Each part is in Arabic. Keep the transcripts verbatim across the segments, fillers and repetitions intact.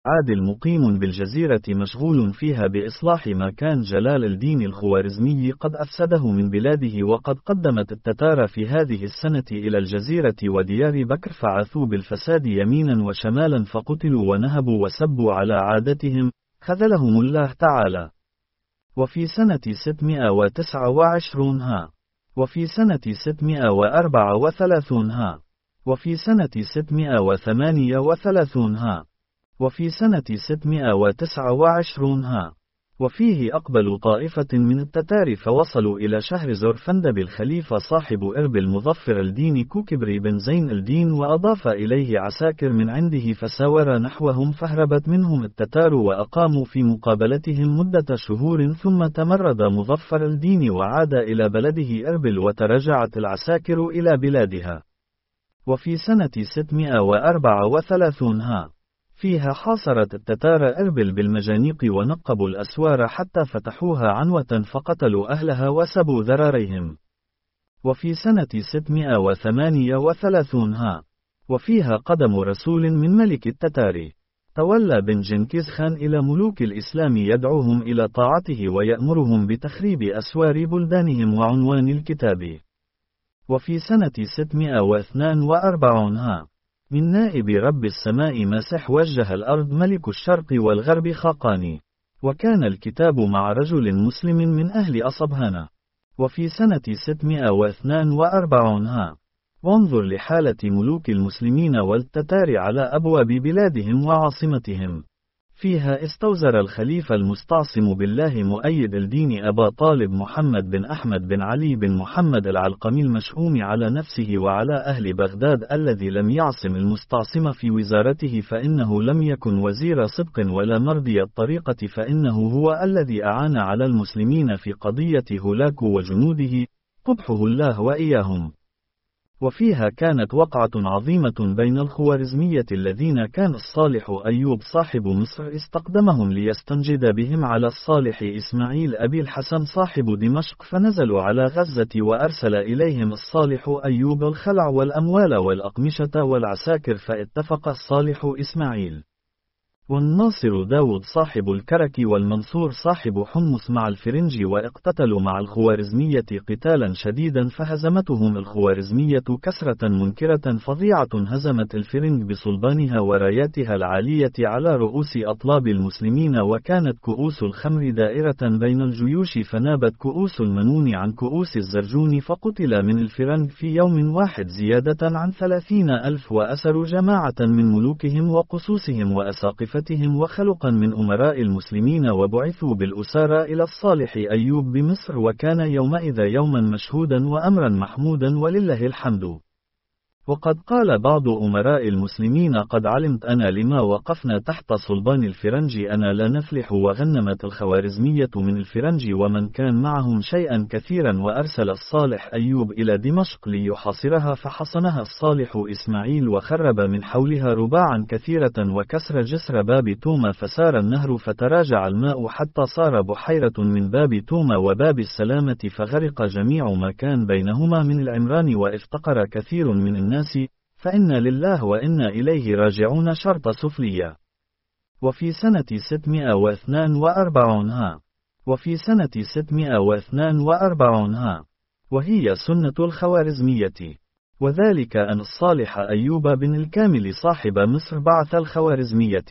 عادل مقيم بالجزيرة مشغول فيها بإصلاح ما كان جلال الدين الخوارزمي قد أفسده من بلاده، وقد قدمت التتار في هذه السنة إلى الجزيرة وديار بكر فعثوا بالفساد يمينا وشمالا فقتلوا ونهبوا وسبوا على عادتهم، خذلهم الله تعالى. وفي سنة ستمائة وتسعة وعشرين ها وفي سنة ستمائة وأربعة وثلاثين ها وفي سنة ستمائة وثمانية وثلاثين ها وفي سنة ستمائة وتسعة وعشرين ها وفيه أقبل طائفة من التتار فوصلوا إلى شهر زرفندب الخليفة صاحب إربل مظفر الدين كوكبري بن زين الدين، وأضاف إليه عساكر من عنده فساور نحوهم، فهربت منهم التتار وأقاموا في مقابلتهم مدة شهور، ثم تمرد مظفر الدين وعاد إلى بلده إربل وتراجعت العساكر إلى بلادها. وفي سنة ستمائة وأربعة وثلاثين ها فيها حاصرت التتار إربل بالمجانيق ونقبوا الأسوار حتى فتحوها عنوة فقتلوا أهلها وسبوا ذراريهم. وفي سنة ستمائة وثمانية وثلاثين ها وفيها قدم رسول من ملك التتار تولى بن جنكيز خان إلى ملوك الإسلام يدعوهم إلى طاعته ويأمرهم بتخريب أسوار بلدانهم وعنوان الكتاب. وفي سنة ستمائة واثنين وأربعين ها من نائب رب السماء مسح وجه الأرض ملك الشرق والغرب خاقاني، وكان الكتاب مع رجل مسلم من أهل أصبهان. وفي سنة ستمائة واثنين وأربعين ها وانظر لحالة ملوك المسلمين والتتار على أبواب بلادهم وعاصمتهم. فيها استوزر الخليفة المستعصم بالله مؤيد الدين أبا طالب محمد بن أحمد بن علي بن محمد العلقمي المشؤوم على نفسه وعلى أهل بغداد الذي لم يعصم المستعصم في وزارته فإنه لم يكن وزير صدق ولا مرضي الطريقة، فإنه هو الذي أعان على المسلمين في قضية هولاكو وجنوده قبحه الله وإياهم. وفيها كانت وقعة عظيمة بين الخوارزمية الذين كان الصالح أيوب صاحب مصر استقدمهم ليستنجد بهم على الصالح إسماعيل أبي الحسن صاحب دمشق، فنزلوا على غزة وأرسل إليهم الصالح أيوب الخلع والأموال والأقمشة والعساكر، فاتفق الصالح إسماعيل والناصر داود صاحب الكرك والمنصور صاحب حمص مع الفرنج، واقتتلوا مع الخوارزمية قتالا شديدا فهزمتهم الخوارزمية كسرة منكرة فظيعة، هزمت الفرنج بصلبانها وراياتها العالية على رؤوس أطلاب المسلمين، وكانت كؤوس الخمر دائرة بين الجيوش، فنابت كؤوس المنون عن كؤوس الزرجون، فقتل من الفرنج في يوم واحد زيادة عن ثلاثين ألف، وأسروا جماعة من ملوكهم وقصوصهم وأساقفتهم وخلقا من أمراء المسلمين، وبعثوا بالأسارى إلى الصالح أيوب بمصر، وكان يومئذ يوما مشهودا وأمرا محمودا ولله الحمد. وقد قال بعض أمراء المسلمين: قد علمت أنا لما وقفنا تحت صلبان الفرنج أنا لا نفلح. وغنمت الخوارزمية من الفرنج ومن كان معهم شيئا كثيرا، وأرسل الصالح أيوب إلى دمشق ليحاصرها، فحصنها الصالح إسماعيل وخرب من حولها رباعا كثيرة وكسر جسر باب توما، فسار النهر فتراجع الماء حتى صار بحيرة من باب توما وباب السلامة، فغرق جميع ما كان بينهما من العمران، وافتقر كثير من الناس، فإنا لله وإنا إليه راجعون شرط سفلية. وفي سنة ستمائة واثنين وأربعين ها وفي سنة ستمائة واثنين وأربعين ها وهي سنة الخوارزمية، وذلك أن الصالح أيوب بن الكامل صاحب مصر بعث الخوارزمية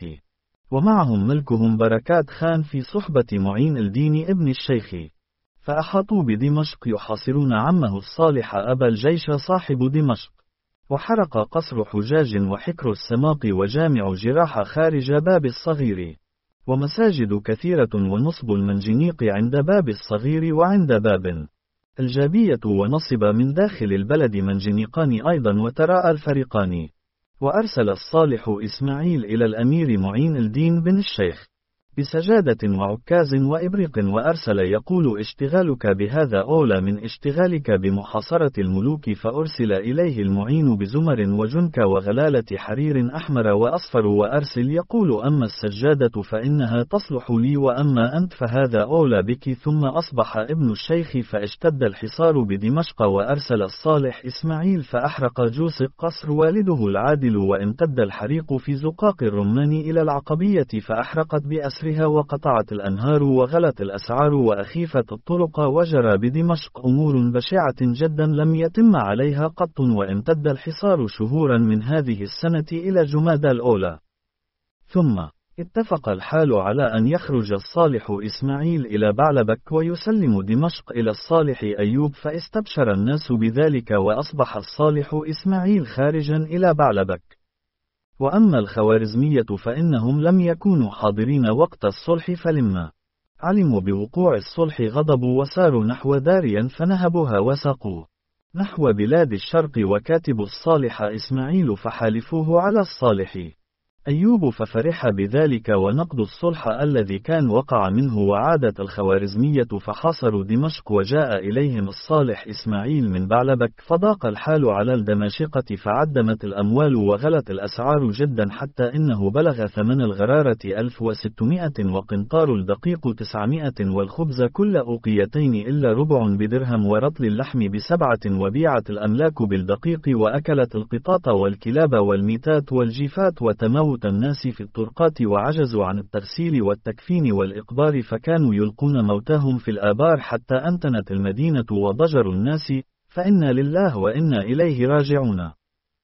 ومعهم ملكهم بركات خان في صحبة معين الدين ابن الشيخ، فأحاطوا بدمشق يحاصرون عمه الصالح أبا الجيش صاحب دمشق، وحرق قصر حجاج وحكر السماق وجامع جراح خارج باب الصغير، ومساجد كثيرة ونصب المنجنيق عند باب الصغير وعند باب الجابية، ونصب من داخل البلد منجنيقان أيضا وتراءى الفريقان. وأرسل الصالح إسماعيل إلى الأمير معين الدين بن الشيخ بسجادة وعكاز وإبريق، وأرسل يقول: اشتغالك بهذا أولى من اشتغالك بمحاصرة الملوك، فأرسل إليه المعين بزمر وجنك وغلالة حرير أحمر وأصفر، وأرسل يقول: أما السجادة فإنها تصلح لي، وأما أنت فهذا أولى بك. ثم أصبح ابن الشيخ فاشتد الحصار بدمشق، وأرسل الصالح إسماعيل فأحرق جوسق قصر والده العادل، وامتد الحريق في زقاق الرمان إلى العقبية فأحرقت بأسرها، وقطعت الأنهار وغلت الأسعار وأخيفت الطرق، وجرى بدمشق أمور بشعة جدا لم يتم عليها قط، وامتد الحصار شهورا من هذه السنة إلى جمادى الأولى. ثم اتفق الحال على أن يخرج الصالح إسماعيل إلى بعلبك ويسلم دمشق إلى الصالح أيوب، فاستبشر الناس بذلك، وأصبح الصالح إسماعيل خارجا إلى بعلبك. وأما الخوارزمية فإنهم لم يكونوا حاضرين وقت الصلح، فلما علموا بوقوع الصلح غضبوا وساروا نحو داريا فنهبوها وساقوا نحو بلاد الشرق، وكاتب الصالح إسماعيل فحالفوه على الصالح أيوب، ففرح بذلك ونقض الصلح الذي كان وقع منه. وعادت الخوارزمية فحاصروا دمشق، وجاء إليهم الصالح إسماعيل من بعلبك، فضاق الحال على الدماشقة، فعدمت الأموال وغلت الأسعار جدا، حتى إنه بلغ ثمن الغرارة ألف وستمائة، وقنطار الدقيق تسعمائة، والخبز كل أوقيتين إلا ربع بدرهم، ورطل اللحم بسبعة، وبيعت الأملاك بالدقيق، وأكلت القطاط والكلاب والميتات والجيفات، وتموت الناس في الطرقات، وعجزوا عن التغسيل والتكفين والإقبار، فكانوا يلقون موتاهم في الآبار، حتى أنتنت المدينة وضجر الناس، فإنا لله وإنا إليه راجعون.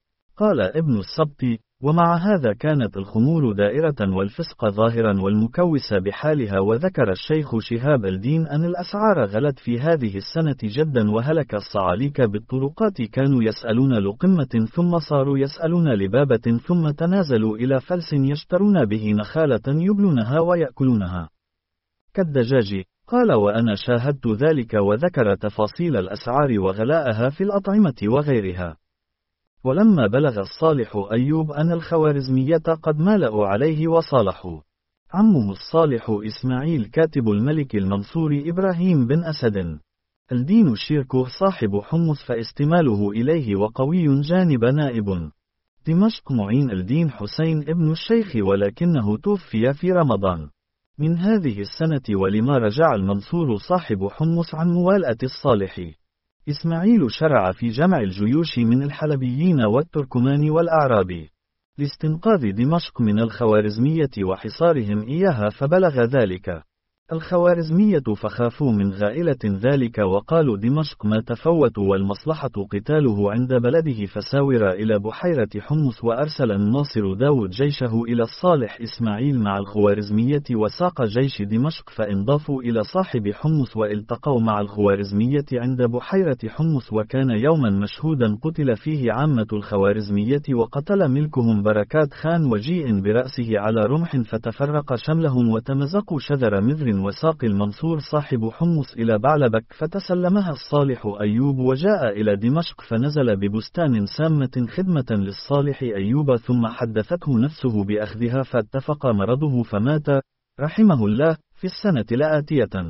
قال ابن السبط: ومع هذا كانت الخمور دائرة والفسق ظاهرا والمكوس بحالها. وذكر الشيخ شهاب الدين أن الأسعار غلت في هذه السنة جدا، وهلك الصعاليك بالطرقات، كانوا يسألون لقمة ثم صاروا يسألون لبابة، ثم تنازلوا إلى فلس يشترون به نخالة يبلونها ويأكلونها كالدجاج. قال: وأنا شاهدت ذلك، وذكر تفاصيل الأسعار وغلاءها في الأطعمة وغيرها. ولما بلغ الصالح أيوب أن الخوارزمية قد مالأوا عليه وصالحوا عمه الصالح إسماعيل كاتب الملك المنصور إبراهيم بن أسد الدين الشيركو صاحب حمص، فاستماله إليه وقوي جانب نائب دمشق معين الدين حسين ابن الشيخ، ولكنه توفي في رمضان من هذه السنة. ولما رجع المنصور صاحب حمص عن موالأة الصالح إسماعيل شرع في جمع الجيوش من الحلبيين والتركمان والأعراب لاستنقاذ دمشق من الخوارزمية وحصارهم إياها، فبلغ ذلك الخوارزمية فخافوا من غائلة ذلك، وقالوا: دمشق ما تفوت، والمصلحة قتاله عند بلده، فساور إلى بحيرة حمص. وأرسل الناصر داود جيشه إلى الصالح إسماعيل مع الخوارزمية، وساق جيش دمشق، فانضافوا إلى صاحب حمص، والتقوا مع الخوارزمية عند بحيرة حمص. وكان يوما مشهودا قتل فيه عامة الخوارزمية، وقتل ملكهم بركات خان وجيء برأسه على رمح، فتفرق شملهم وتمزقوا شذر مذر، وساق المنصور صاحب حمص إلى بعلبك، فتسلمها الصالح أيوب، وجاء إلى دمشق، فنزل ببستان سامة خدمة للصالح أيوب، ثم حدثته نفسه بأخذها، فاتفق مرضه فمات رحمه الله في السنة الآتية.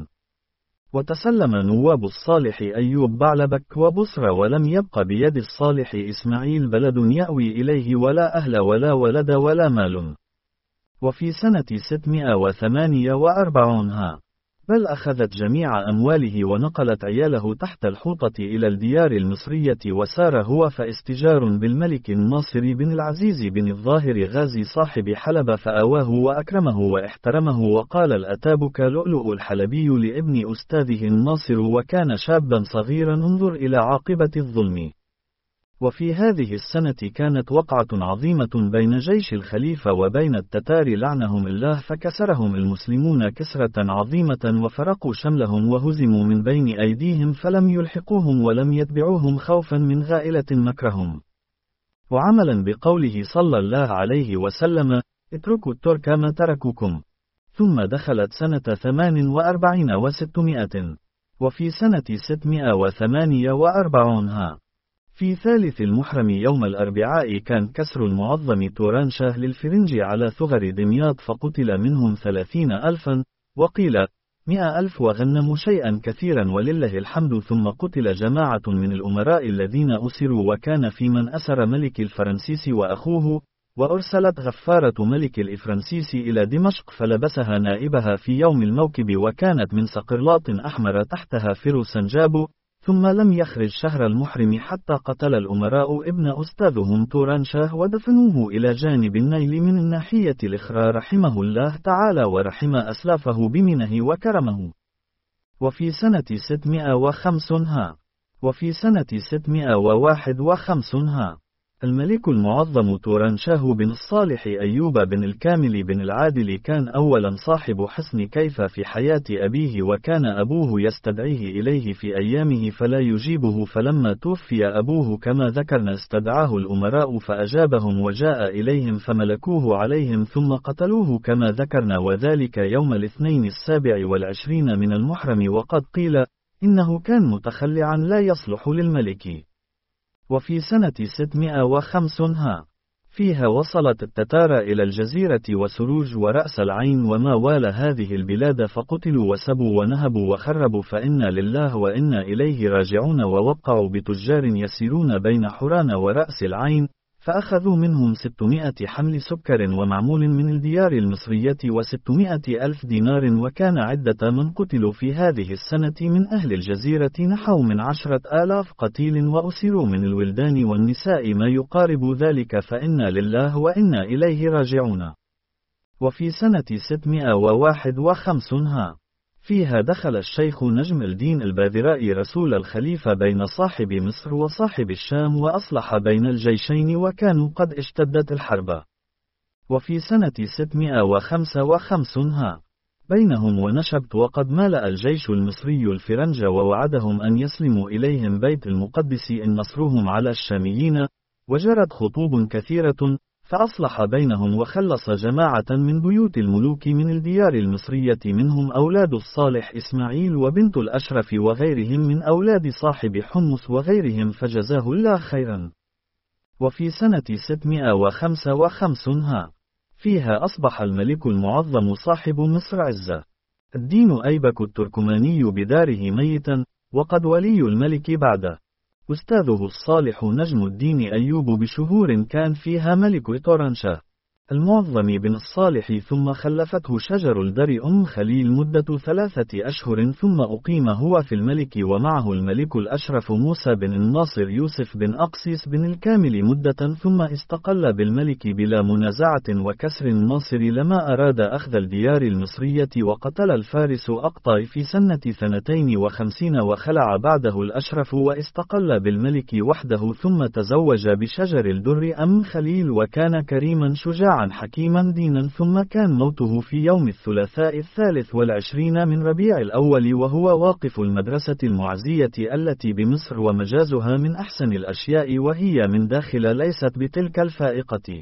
وتسلم نواب الصالح أيوب بعلبك وبصر، ولم يبق بيد الصالح إسماعيل بلد يأوي إليه، ولا أهل ولا ولد ولا مال. وفي سنة ستمائة وثمانية وأربعين ها بل أخذت جميع أمواله، ونقلت عياله تحت الحوطة إلى الديار المصرية، وسار هو فاستجار بالملك الناصر بن العزيز بن الظاهر غازي صاحب حلب، فآواه وأكرمه واحترمه، وقال: الأتابك لؤلؤ الحلبي لابن أستاذه الناصر، وكان شابا صغيرا، انظر إلى عاقبة الظلم. وفي هذه السنة كانت وقعة عظيمة بين جيش الخليفة وبين التتار لعنهم الله، فكسرهم المسلمون كسرة عظيمة، وفرقوا شملهم وهزموا من بين أيديهم، فلم يلحقوهم ولم يتبعوهم خوفا من غائلة مكرهم. وعملا بقوله صلى الله عليه وسلم: اتركوا الترك ما تركوكم. ثم دخلت سنة ثمان وأربعين وستمائة، وفي سنة ستمائة وثمانية وأربعين ها في ثالث المحرم يوم الأربعاء كان كسر المعظم تورانشاه للفرنج على ثغر دمياط فقتل منهم ثلاثين ألفا، وقيل مئة ألف وغنموا شيئا كثيرا ولله الحمد. ثم قتل جماعة من الأمراء الذين أسروا، وكان في من أسر ملك الفرنسيس وأخوه، وأرسلت غفارة ملك الإفرنسيس إلى دمشق فلبسها نائبها في يوم الموكب، وكانت من صقرلاط أحمر تحتها فرسنجاب. ثم لم يخرج شهر المحرم حتى قتل الأمراء ابن أستاذهم تورانشاه ودفنوه إلى جانب النيل من الناحية الأخرى رحمه الله تعالى ورحم أسلافه بمنه وكرمه. وفي سنة ستمائة وخمسين ها وفي سنة ستمائة وواحد وخمسين ها الملك المعظم تورانشاه بن الصالح أيوب بن الكامل بن العادل كان أولا صاحب حسن كيف في حياة أبيه، وكان أبوه يستدعيه إليه في أيامه فلا يجيبه، فلما توفي أبوه كما ذكرنا استدعاه الأمراء فأجابهم وجاء إليهم فملكوه عليهم ثم قتلوه كما ذكرنا، وذلك يوم الاثنين السابع والعشرين من المحرم. وقد قيل إنه كان متخلعا لا يصلح للملك. وفي سنة ستمائة وخمسين ها فيها وصلت التتار إلى الجزيرة وسروج ورأس العين وما والى هذه البلاد فقتلوا وسبوا ونهبوا وخربوا، فإنا لله وإنا إليه راجعون. ووقعوا بتجار يسيرون بين حران ورأس العين، فأخذوا منهم ستمائة حمل سكر ومعمول من الديار المصرية وستمائة ألف دينار. وكان عدة من قتلوا في هذه السنة من أهل الجزيرة نحو من عشرة آلاف قتيل، وأسروا من الولدان والنساء ما يقارب ذلك، فإنا لله وإنا إليه راجعون. وفي سنة ستمائة وواحد وخمسين ها فيها دخل الشيخ نجم الدين الباذراء رسول الخليفة بين صاحب مصر وصاحب الشام، وأصلح بين الجيشين وكانوا قد اشتدت الحرب. وفي سنة ستمائة وخمسة وخمسين ها بينهم ونشبت، وقد ملأ الجيش المصري الفرنج ووعدهم أن يسلموا إليهم بيت المقدس إن نصرهم على الشاميين، وجرت خطوب كثيرة، فأصلح بينهم وخلص جماعة من بيوت الملوك من الديار المصرية، منهم أولاد الصالح إسماعيل وبنت الأشرف وغيرهم من أولاد صاحب حمص وغيرهم، فجزاه الله خيرا. وفي سنة ستمائة وخمسة وخمسين ها فيها أصبح الملك المعظم صاحب مصر عزة الدين أيبك التركماني بداره ميتا، وقد ولي الملك بعده أستاذه الصالح نجم الدين أيوب بشهور كان فيها ملك تورانشاه المعظم بن الصالح، ثم خلفته شجر الدر أم خليل مدة ثلاثة أشهر، ثم أقيم هو في الملك ومعه الملك الأشرف موسى بن الناصر يوسف بن أقسيس بن الكامل مدة، ثم استقل بالملك بلا منازعة وكسر الناصر لما أراد أخذ الديار المصرية، وقتل الفارس أقطاي في سنة ثنتين وخمسين، وخلع بعده الأشرف واستقل بالملك وحده، ثم تزوج بشجر الدر أم خليل، وكان كريما شجاعا حكيما دينا. ثم كان موته في يوم الثلاثاء الثالث والعشرين من ربيع الأول، وهو واقف المدرسة المعزية التي بمصر، ومجازها من أحسن الأشياء وهي من داخل ليست بتلك الفائقة.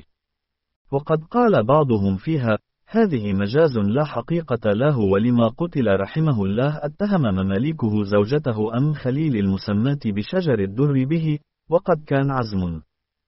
وقد قال بعضهم فيها هذه مجاز لا حقيقة له، ولما قتل رحمه الله اتهم مماليكه زوجته أم خليل المسماة بشجر الدر به، وقد كان عزم.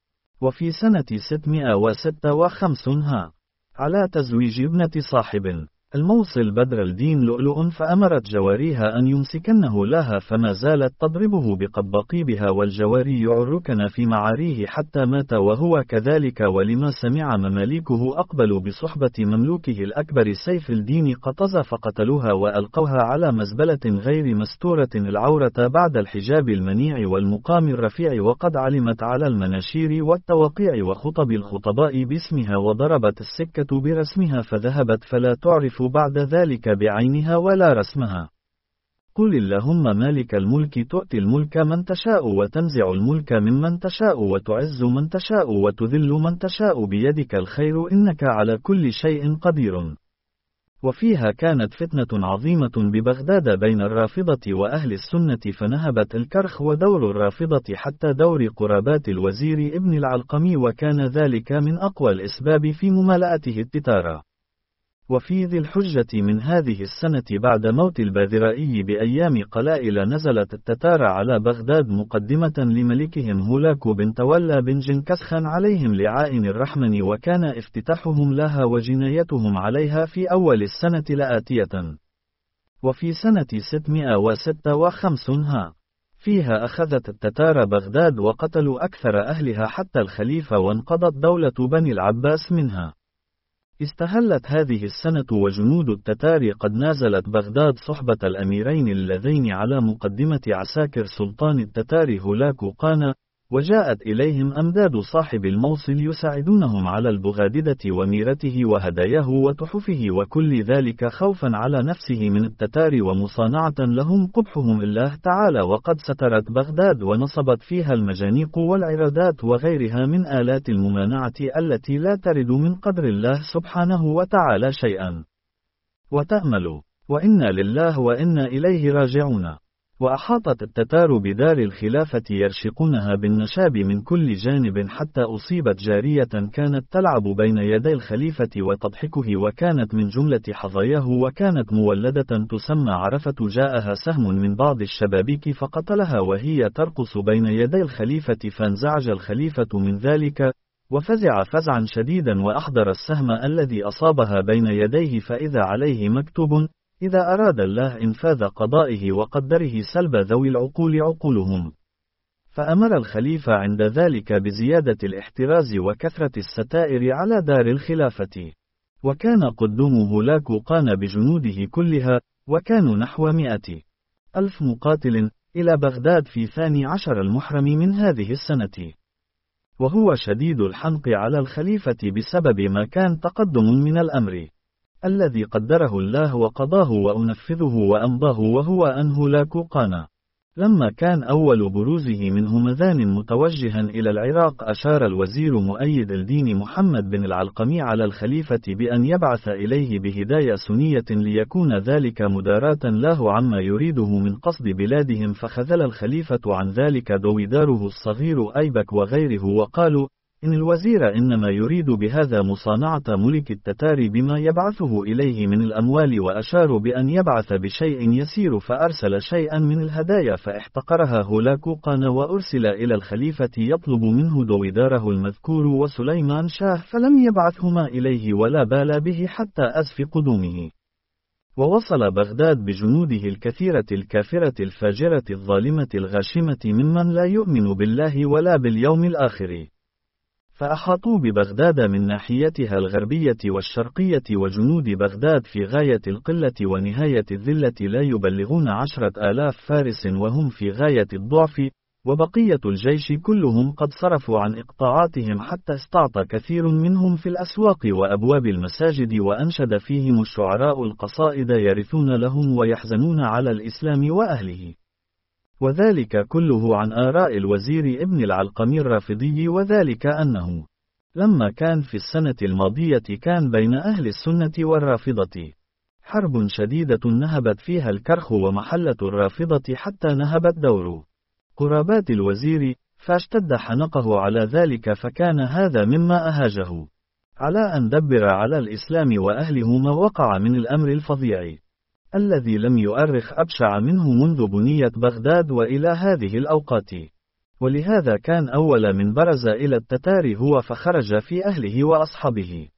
وفي سنة ستمائة وستة وخمسين ها على تزويج ابنة صاحب الموصل بدر الدين لؤلؤ، فأمرت جواريها أن يمسكنه لها، فما زالت تضربه بقبقيبها والجواري يعركن في معاريه حتى مات وهو كذلك. ولما سمع مماليكه أقبلوا بصحبة مملوكه الأكبر سيف الدين قطز، فقتلوها وألقوها على مزبلة غير مستورة العورة بعد الحجاب المنيع والمقام الرفيع، وقد علمت على المناشير والتوقيع وخطب الخطباء باسمها، وضربت السكة برسمها فذهبت، فلا تعرف بعد ذلك بعينها ولا رسمها. قل اللهم مالك الملك تؤتي الملك من تشاء وتنزع الملك ممن تشاء وتعز من تشاء وتذل من تشاء بيدك الخير إنك على كل شيء قدير. وفيها كانت فتنة عظيمة ببغداد بين الرافضة وأهل السنة، فنهبت الكرخ ودور الرافضة حتى دور قرابات الوزير ابن العلقمي، وكان ذلك من أقوى الأسباب في ممالأته التتارة. وفي ذي الحجة من هذه السنة بعد موت الباذرائي بأيام قلائل نزلت التتار على بغداد مقدمة لملكهم هولاكو بن تولى بن جنكسخان عليهم لعائن الرحمن، وكان افتتاحهم لها وجنايتهم عليها في أول السنة لآتية. وفي سنة ستمائة وستة وخمسين ها فيها أخذت التتار بغداد وقتلوا أكثر أهلها حتى الخليفة، وانقضت دولة بني العباس منها. استهلت هذه السنة وجنود التتار قد نازلت بغداد صحبة الأميرين اللذين على مقدمة عساكر سلطان التتار هولاكو قانا، وجاءت إليهم أمداد صاحب الموصل يساعدونهم على البغاددة وميرته وهداياه وتحفه وكل ذلك خوفا على نفسه من التتار ومصانعة لهم قبحهم الله تعالى، وقد سترت بغداد ونصبت فيها المجانيق والعرادات وغيرها من آلات الممانعة التي لا ترد من قدر الله سبحانه وتعالى شيئا. وتأملوا وإنا لله وإنا إليه راجعون. وأحاطت التتار بدار الخلافة يرشقونها بالنشاب من كل جانب حتى أصيبت جارية كانت تلعب بين يدي الخليفة وتضحكه، وكانت من جملة حظاياه، وكانت مولدة تسمى عرفة، جاءها سهم من بعض الشبابيك فقتلها وهي ترقص بين يدي الخليفة، فانزعج الخليفة من ذلك وفزع فزعا شديدا وأحضر السهم الذي أصابها بين يديه، فإذا عليه مكتوب: إذا أراد الله إنفاذ قضائه وقدره سلب ذوي العقول عقولهم. فأمر الخليفة عند ذلك بزيادة الاحتراز وكثرة الستائر على دار الخلافة. وكان قدوم هولاكو قان بجنوده كلها، وكانوا نحو مئة ألف مقاتل، إلى بغداد في ثاني عشر المحرم من هذه السنة. وهو شديد الحنق على الخليفة بسبب ما كان تقدم من الأمر الذي قدره الله وقضاه وأنفذه وأمضاه، وهو أن هولاكو قان لما كان أول بروزه من همذان متوجها إلى العراق، أشار الوزير مؤيد الدين محمد بن العلقمي على الخليفة بأن يبعث إليه بهدايا سنية ليكون ذلك مداراة له عما يريده من قصد بلادهم، فخذل الخليفة عن ذلك دويداره الصغير أيبك وغيره، وقالوا إن الوزير إنما يريد بهذا مصانعة ملك التتار بما يبعثه إليه من الأموال، وأشاروا بأن يبعث بشيء يسير، فأرسل شيئا من الهدايا فاحتقرها هولاكو قان، وأرسل إلى الخليفة يطلب منه دويداره المذكور وسليمان شاه، فلم يبعثهما إليه ولا بال به حتى أزف قدومه. ووصل بغداد بجنوده الكثيرة الكافرة الفاجرة الظالمة الغاشمة ممن لا يؤمن بالله ولا باليوم الآخر، فأحاطوا ببغداد من ناحيتها الغربية والشرقية، وجنود بغداد في غاية القلة ونهاية الذلة لا يبلغون عشرة آلاف فارس وهم في غاية الضعف، وبقية الجيش كلهم قد صرفوا عن إقطاعاتهم حتى استعطى كثير منهم في الأسواق وأبواب المساجد، وأنشد فيهم الشعراء القصائد يرثون لهم ويحزنون على الإسلام وأهله. وذلك كله عن آراء الوزير ابن العلقمي الرافضي، وذلك أنه لما كان في السنة الماضية كان بين أهل السنة والرافضة حرب شديدة نهبت فيها الكرخ ومحلة الرافضة حتى نهبت دور قرابات الوزير، فاشتد حنقه على ذلك، فكان هذا مما أهاجه على أن دبر على الإسلام وأهله ما وقع من الأمر الفظيع الذي لم يؤرخ أبشع منه منذ بنية بغداد وإلى هذه الأوقات. ولهذا كان أول من برز إلى التتار هو، فخرج في أهله وأصحابه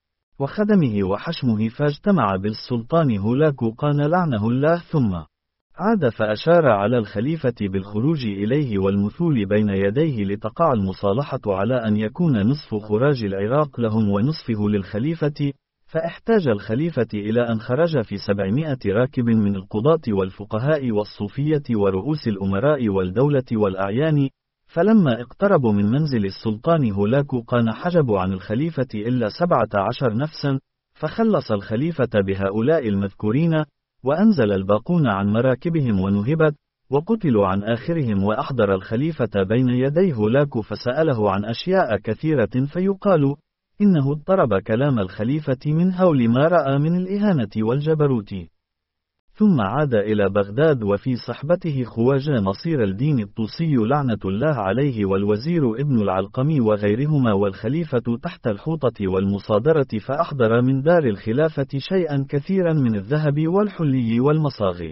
وخدمه وحشمه، فاجتمع بالسلطان هولاكو قان لعنه الله، ثم عاد فأشار على الخليفة بالخروج إليه والمثول بين يديه لتقع المصالحة على أن يكون نصف خراج العراق لهم ونصفه للخليفة، فاحتاج الخليفة إلى أن خرج في سبعمائة راكب من القضاة والفقهاء والصوفية ورؤوس الأمراء والدولة والأعيان، فلما اقتربوا من منزل السلطان هولاكو قان حجبوا عن الخليفة إلا سبعة عشر نفسا، فخلص الخليفة بهؤلاء المذكورين، وأنزل الباقون عن مراكبهم ونهبت، وقتلوا عن آخرهم، وأحضر الخليفة بين يدي هولاكو فسأله عن أشياء كثيرة، فيقال إنه اضطرب كلام الخليفة من هول ما رأى من الإهانة والجبروت، ثم عاد إلى بغداد وفي صحبته خواجة نصير الدين الطوسي لعنة الله عليه والوزير ابن العلقمي وغيرهما والخليفة تحت الحوطة والمصادرة، فأحضر من دار الخلافة شيئا كثيرا من الذهب والحلي والمصاغ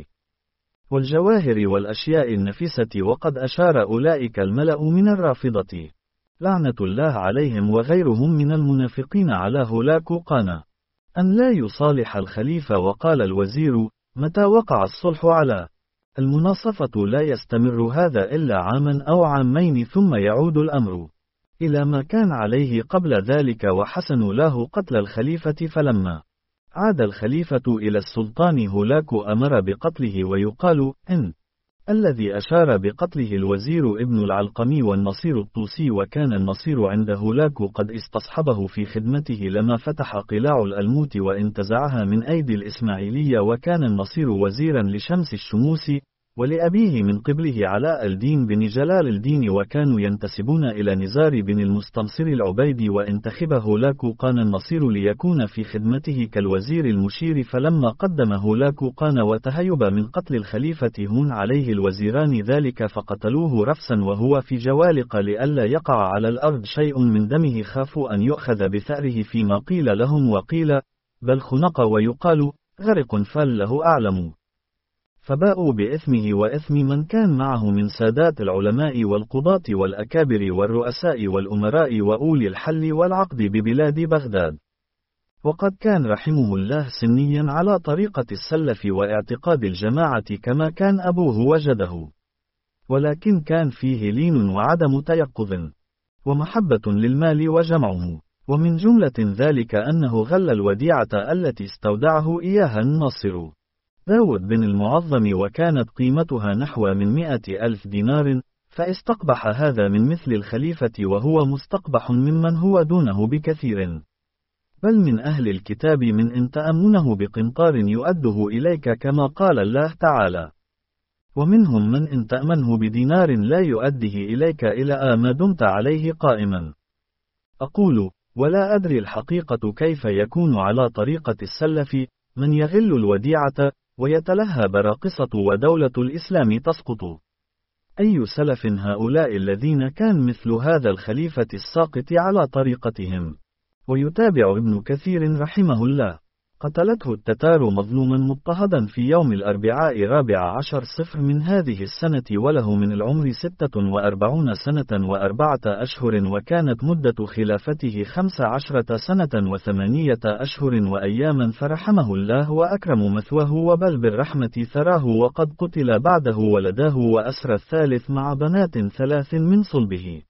والجواهر والأشياء النفيسة، وقد أشار أولئك الملأ من الرافضة لعنة الله عليهم وغيرهم من المنافقين على هولاكوقان أن لا يصالح الخليفة. وقال الوزير: متى وقع الصلح على المناصفة لا يستمر هذا إلا عاما أو عامين ثم يعود الأمر إلى ما كان عليه قبل ذلك، وحسنوا له قتل الخليفة. فلما عاد الخليفة إلى السلطان هولاكو أمر بقتله، ويقال إن الذي أشار بقتله الوزير ابن العلقمي والنصير الطوسي، وكان النصير عند هولاكو قد استصحبه في خدمته لما فتح قلاع الألموت وانتزعها من أيدي الإسماعيلية، وكان النصير وزيرا لشمس الشموس ولأبيه من قبله علاء الدين بن جلال الدين، وكانوا ينتسبون إلى نزار بن المستنصر العبيدي، وانتخب هولاكوقان النصير ليكون في خدمته كالوزير المشير. فلما قدم هولاكوقان وتهيب من قتل الخليفة هون عليه الوزيران ذلك فقتلوه رفسا وهو في جوالق لئلا يقع على الأرض شيء من دمه، خافوا أن يؤخذ بثأره، فيما قيل لهم وقيل بل خنق ويقال غرق فله أعلم، فباءوا بإثمه وإثم من كان معه من سادات العلماء والقضاة والأكابر والرؤساء والأمراء وأولي الحل والعقد ببلاد بغداد. وقد كان رحمه الله سنيا على طريقة السلف واعتقاد الجماعة كما كان أبوه وجده، ولكن كان فيه لين وعدم تيقظ ومحبة للمال وجمعه، ومن جملة ذلك أنه غل الوديعة التي استودعه إياها الناصر داود بن المعظم، وكانت قيمتها نحو من مئة ألف دينار، فاستقبح هذا من مثل الخليفة وهو مستقبح ممن هو دونه بكثير، بل من أهل الكتاب من إن تأمنه بقنطار يؤده إليك كما قال الله تعالى، ومنهم من إن تأمنه بدينار لا يؤده إليك إلى ما دمت عليه قائما. أقول ولا أدري الحقيقة كيف يكون على طريقة السلف من يغل الوديعة ويتلهى براقصة ودولة الإسلام تسقط. أي سلف هؤلاء الذين كان مثل هذا الخليفة الساقط على طريقتهم؟ ويتابع ابن كثير رحمه الله: قتلته التتار مظلوما مضطهدا في يوم الأربعاء رابع عشر صفر من هذه السنة، وله من العمر ستة وأربعون سنة وأربعة أشهر، وكانت مدة خلافته خمس عشرة سنة وثمانية أشهر وأياما، فرحمه الله وأكرم مثواه وبل بالرحمة ثراه، وقد قتل بعده ولداه وأسرى الثالث مع بنات ثلاث من صلبه.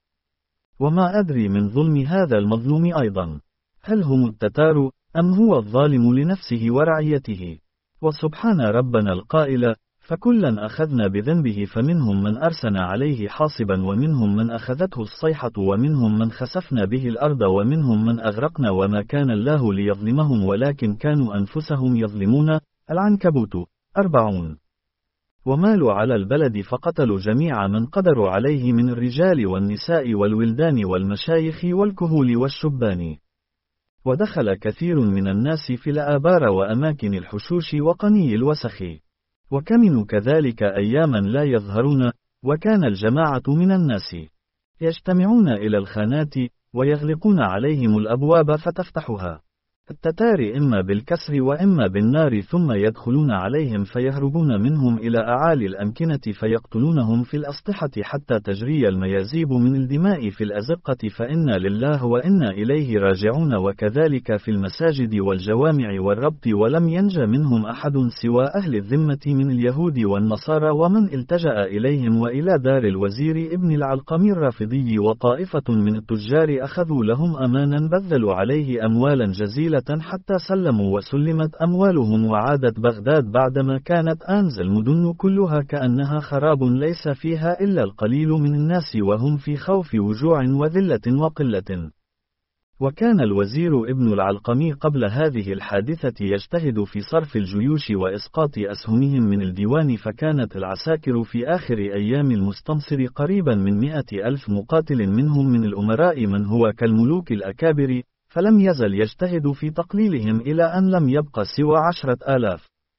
وما أدري من ظلم هذا المظلوم أيضا، هل هم التتار أم هو الظالم لنفسه ورعيته؟ وسبحان ربنا القائل: فكلا أخذنا بذنبه، فمنهم من أرسنا عليه حاصبا، ومنهم من أخذته الصيحة، ومنهم من خسفنا به الأرض، ومنهم من أغرقنا، وما كان الله ليظلمهم ولكن كانوا أنفسهم يظلمون. العنكبوت أربعون. ومالوا على البلد فقتلوا جميع من قدروا عليه من الرجال والنساء والولدان والمشايخ والكهول والشبان، ودخل كثير من الناس في الآبار وأماكن الحشوش وقني الوسخ، وكمنوا كذلك أياما لا يظهرون. وكان الجماعة من الناس يجتمعون إلى الخانات ويغلقون عليهم الأبواب فتفتحها التتار إما بالكسر وإما بالنار، ثم يدخلون عليهم فيهربون منهم إلى أعالي الأمكنة فيقتلونهم في الأسطحة حتى تجري الميازيب من الدماء في الأزقة، فإنا لله وإنا إليه راجعون. وكذلك في المساجد والجوامع والربط، ولم ينج منهم أحد سوى أهل الذمة من اليهود والنصارى ومن التجأ إليهم، وإلى دار الوزير ابن العلقمي الرافضي وطائفة من التجار أخذوا لهم أمانا بذلوا عليه أموالا جزيلة حتى سلموا وسلمت أموالهم، وعادت بغداد بعدما كانت آنذ المدن كلها كأنها خراب ليس فيها إلا القليل من الناس، وهم في خوف وجوع وذلة وقلة. وكان الوزير ابن العلقمي قبل هذه الحادثة يجتهد في صرف الجيوش وإسقاط أسهمهم من الديوان، فكانت العساكر في آخر أيام المستنصر قريبا من مئة ألف مقاتل، منهم من الأمراء من هو كالملوك الأكابر، فلم يزل يجتهد في تقليلهم إلى أن لم يبق سوى عشرة آلاف.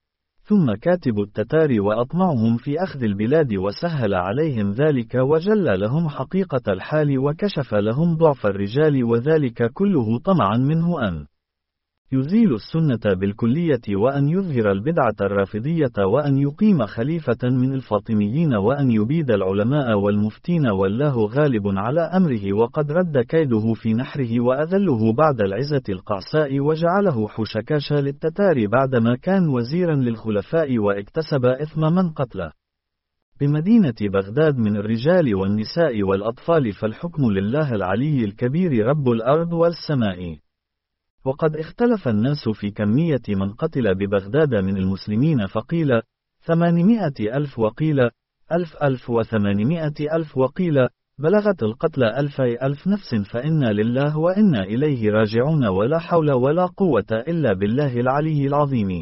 ثم كاتب التتار وأطمعهم في أخذ البلاد وسهل عليهم ذلك وجلى لهم حقيقة الحال وكشف لهم ضعف الرجال وذلك كله طمعا منه أن يزيل السنة بالكلية وأن يظهر البدعة الرافضية وأن يقيم خليفة من الفاطميين وأن يبيد العلماء والمفتين والله غالب على أمره وقد رد كيده في نحره وأذله بعد العزة القعساء وجعله حشكاش للتتار بعدما كان وزيرا للخلفاء واكتسب إثم من قتله بمدينة بغداد من الرجال والنساء والأطفال فالحكم لله العلي الكبير رب الأرض والسماء. وقد اختلف الناس في كمية من قتل ببغداد من المسلمين فقيل ثمانمائة ألف وقيل ألف ألف وثمانمائة ألف وقيل بلغت القتل ألفي ألف نفس فإنا لله وإنا إليه راجعون ولا حول ولا قوة إلا بالله العلي العظيم.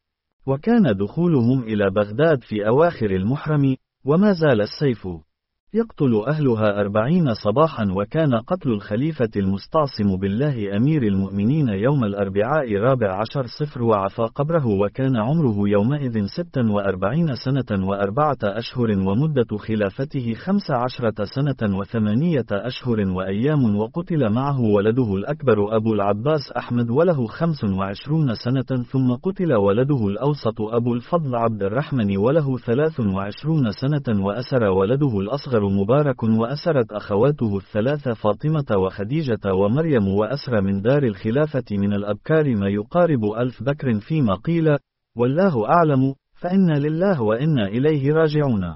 وكان دخولهم إلى بغداد في أواخر المحرم وما زال السيف يقتل أهلها أربعين صباحا وكان قتل الخليفة المستعصم بالله أمير المؤمنين يوم الأربعاء رابع عشر صفر وعفى قبره وكان عمره يومئذ ستا وأربعين سنة وأربعة أشهر ومدة خلافته خمس عشرة سنة وثمانية أشهر وأيام وقتل معه ولده الأكبر أبو العباس أحمد وله خمس وعشرون سنة ثم قتل ولده الأوسط أبو الفضل عبد الرحمن وله ثلاث وعشرون سنة وأسر ولده الأصغر مبارك وأسرت أخواته الثلاثة فاطمة وخديجة ومريم وأسر من دار الخلافة من الأبكار ما يقارب ألف بكر فيما قيل والله أعلم فإنا لله وإنا إليه راجعون.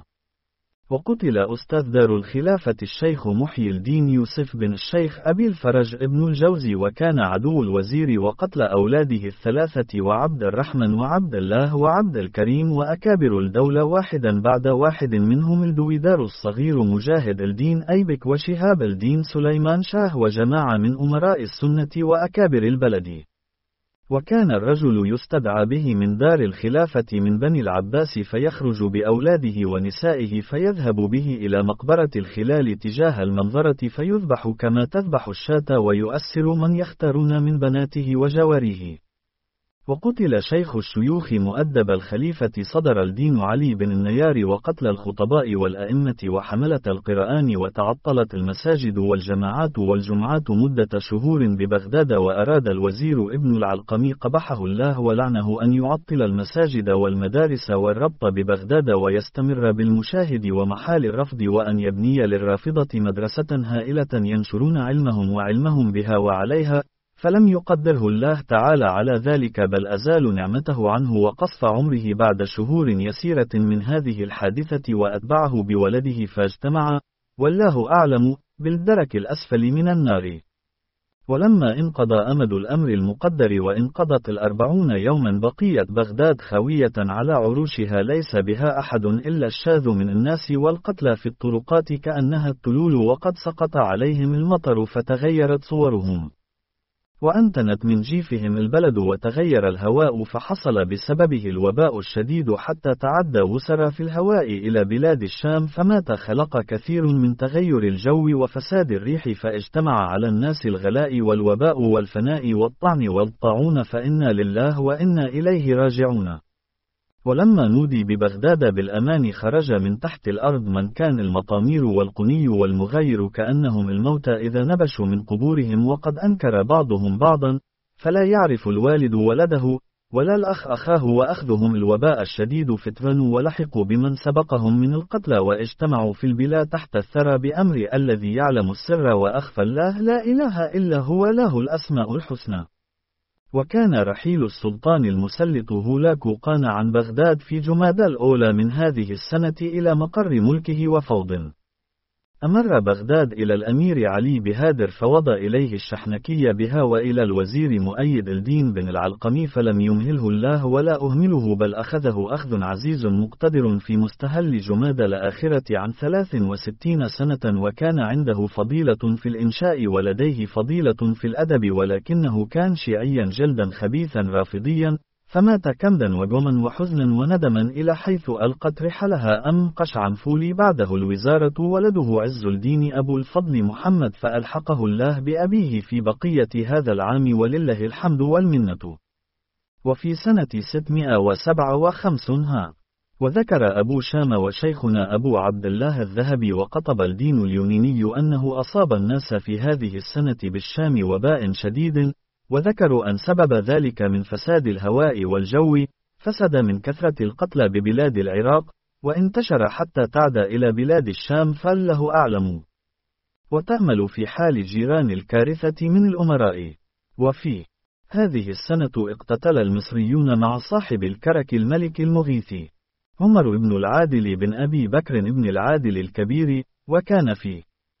وقتل أستاذ دار الخلافة الشيخ محي الدين يوسف بن الشيخ أبي الفرج ابن الجوزي وكان عدو الوزير وقتل أولاده الثلاثة وعبد الرحمن وعبد الله وعبد الكريم وأكابر الدولة واحدا بعد واحد منهم الدويدار الصغير مجاهد الدين أيبك وشهاب الدين سليمان شاه وجماعة من أمراء السنة وأكابر البلد. وكان الرجل يستدعى به من دار الخلافة من بني العباس فيخرج بأولاده ونسائه فيذهب به إلى مقبرة الخلال تجاه المنظرة فيذبح كما تذبح الشاة ويؤسر من يختارون من بناته وجواريه. وقتل شيخ الشيوخ مؤدب الخليفة صدر الدين علي بن النيار وقتل الخطباء والأئمة وحملة القرآن وتعطلت المساجد والجماعات والجمعات مدة شهور ببغداد وأراد الوزير ابن العلقمي قبحه الله ولعنه أن يعطل المساجد والمدارس والربط ببغداد ويستمر بالمشاهد ومحال الرفض وأن يبني للرافضة مدرسة هائلة ينشرون علمهم وعلمهم بها وعليها فلم يقدره الله تعالى على ذلك بل أزال نعمته عنه وقصف عمره بعد شهور يسيرة من هذه الحادثة وأتبعه بولده فاجتمع والله أعلم بالدرك الأسفل من النار. ولما انقضى أمد الأمر المقدر وانقضت الأربعون يوما بقيت بغداد خاوية على عروشها ليس بها أحد إلا الشاذ من الناس والقتلى في الطرقات كأنها التلول وقد سقط عليهم المطر فتغيرت صورهم وأنتنت من جيفهم البلد وتغير الهواء فحصل بسببه الوباء الشديد حتى تعدى وسرى في الهواء إلى بلاد الشام فمات خلق كثير من تغير الجو وفساد الريح فاجتمع على الناس الغلاء والوباء والفناء والطعن والطاعون فإنا لله وإنا إليه راجعون. ولما نودي ببغداد بالأمان خرج من تحت الأرض من كان المطامير والقني والمغير كأنهم الموتى إذا نبشوا من قبورهم وقد أنكر بعضهم بعضا فلا يعرف الوالد ولده ولا الأخ أخاه وأخذهم الوباء الشديد فتنوا ولحقوا بمن سبقهم من القتلى واجتمعوا في البلا تحت الثرى بأمر الذي يعلم السر وأخفى الله لا إله إلا هو له الأسماء الحسنى. وكان رحيل السلطان المسلط هولاك قان عن بغداد في جمادى الأولى من هذه السنة إلى مقر ملكه وفوض. أمر بغداد إلى الأمير علي بهادر فوضى إليه الشحنكي بها وإلى الوزير مؤيد الدين بن العلقمي فلم يمهله الله ولا أهمله بل أخذه أخذ عزيز مقتدر في مستهل جمادى الآخرة عن ثلاث وستين سنة وكان عنده فضيلة في الإنشاء ولديه فضيلة في الأدب ولكنه كان شيعيا جلدا خبيثا رافضيا فمات كمدا وجما وحزنا وندما إلى حيث ألقت رحلها أم قشعنفولي بعده الوزارة ولده عز الدين أبو الفضل محمد فألحقه الله بأبيه في بقية هذا العام ولله الحمد والمنة. وفي سنة ستمائة وسبعة وخمسين ها. وذكر أبو شام وشيخنا أبو عبد الله الذهبي وقطب الدين اليوناني أنه أصاب الناس في هذه السنة بالشام وباء شديد، وذكروا أن سبب ذلك من فساد الهواء والجو، فسد من كثرة القتلى ببلاد العراق، وانتشر حتى تعدى إلى بلاد الشام فالله أعلم. وتأمل في حال جيران الكارثة من الأمراء. وفي هذه السنة اقتتل المصريون مع صاحب الكرك الملك المغيث عمر بن العادل بن أبي بكر بن العادل الكبير، وكان في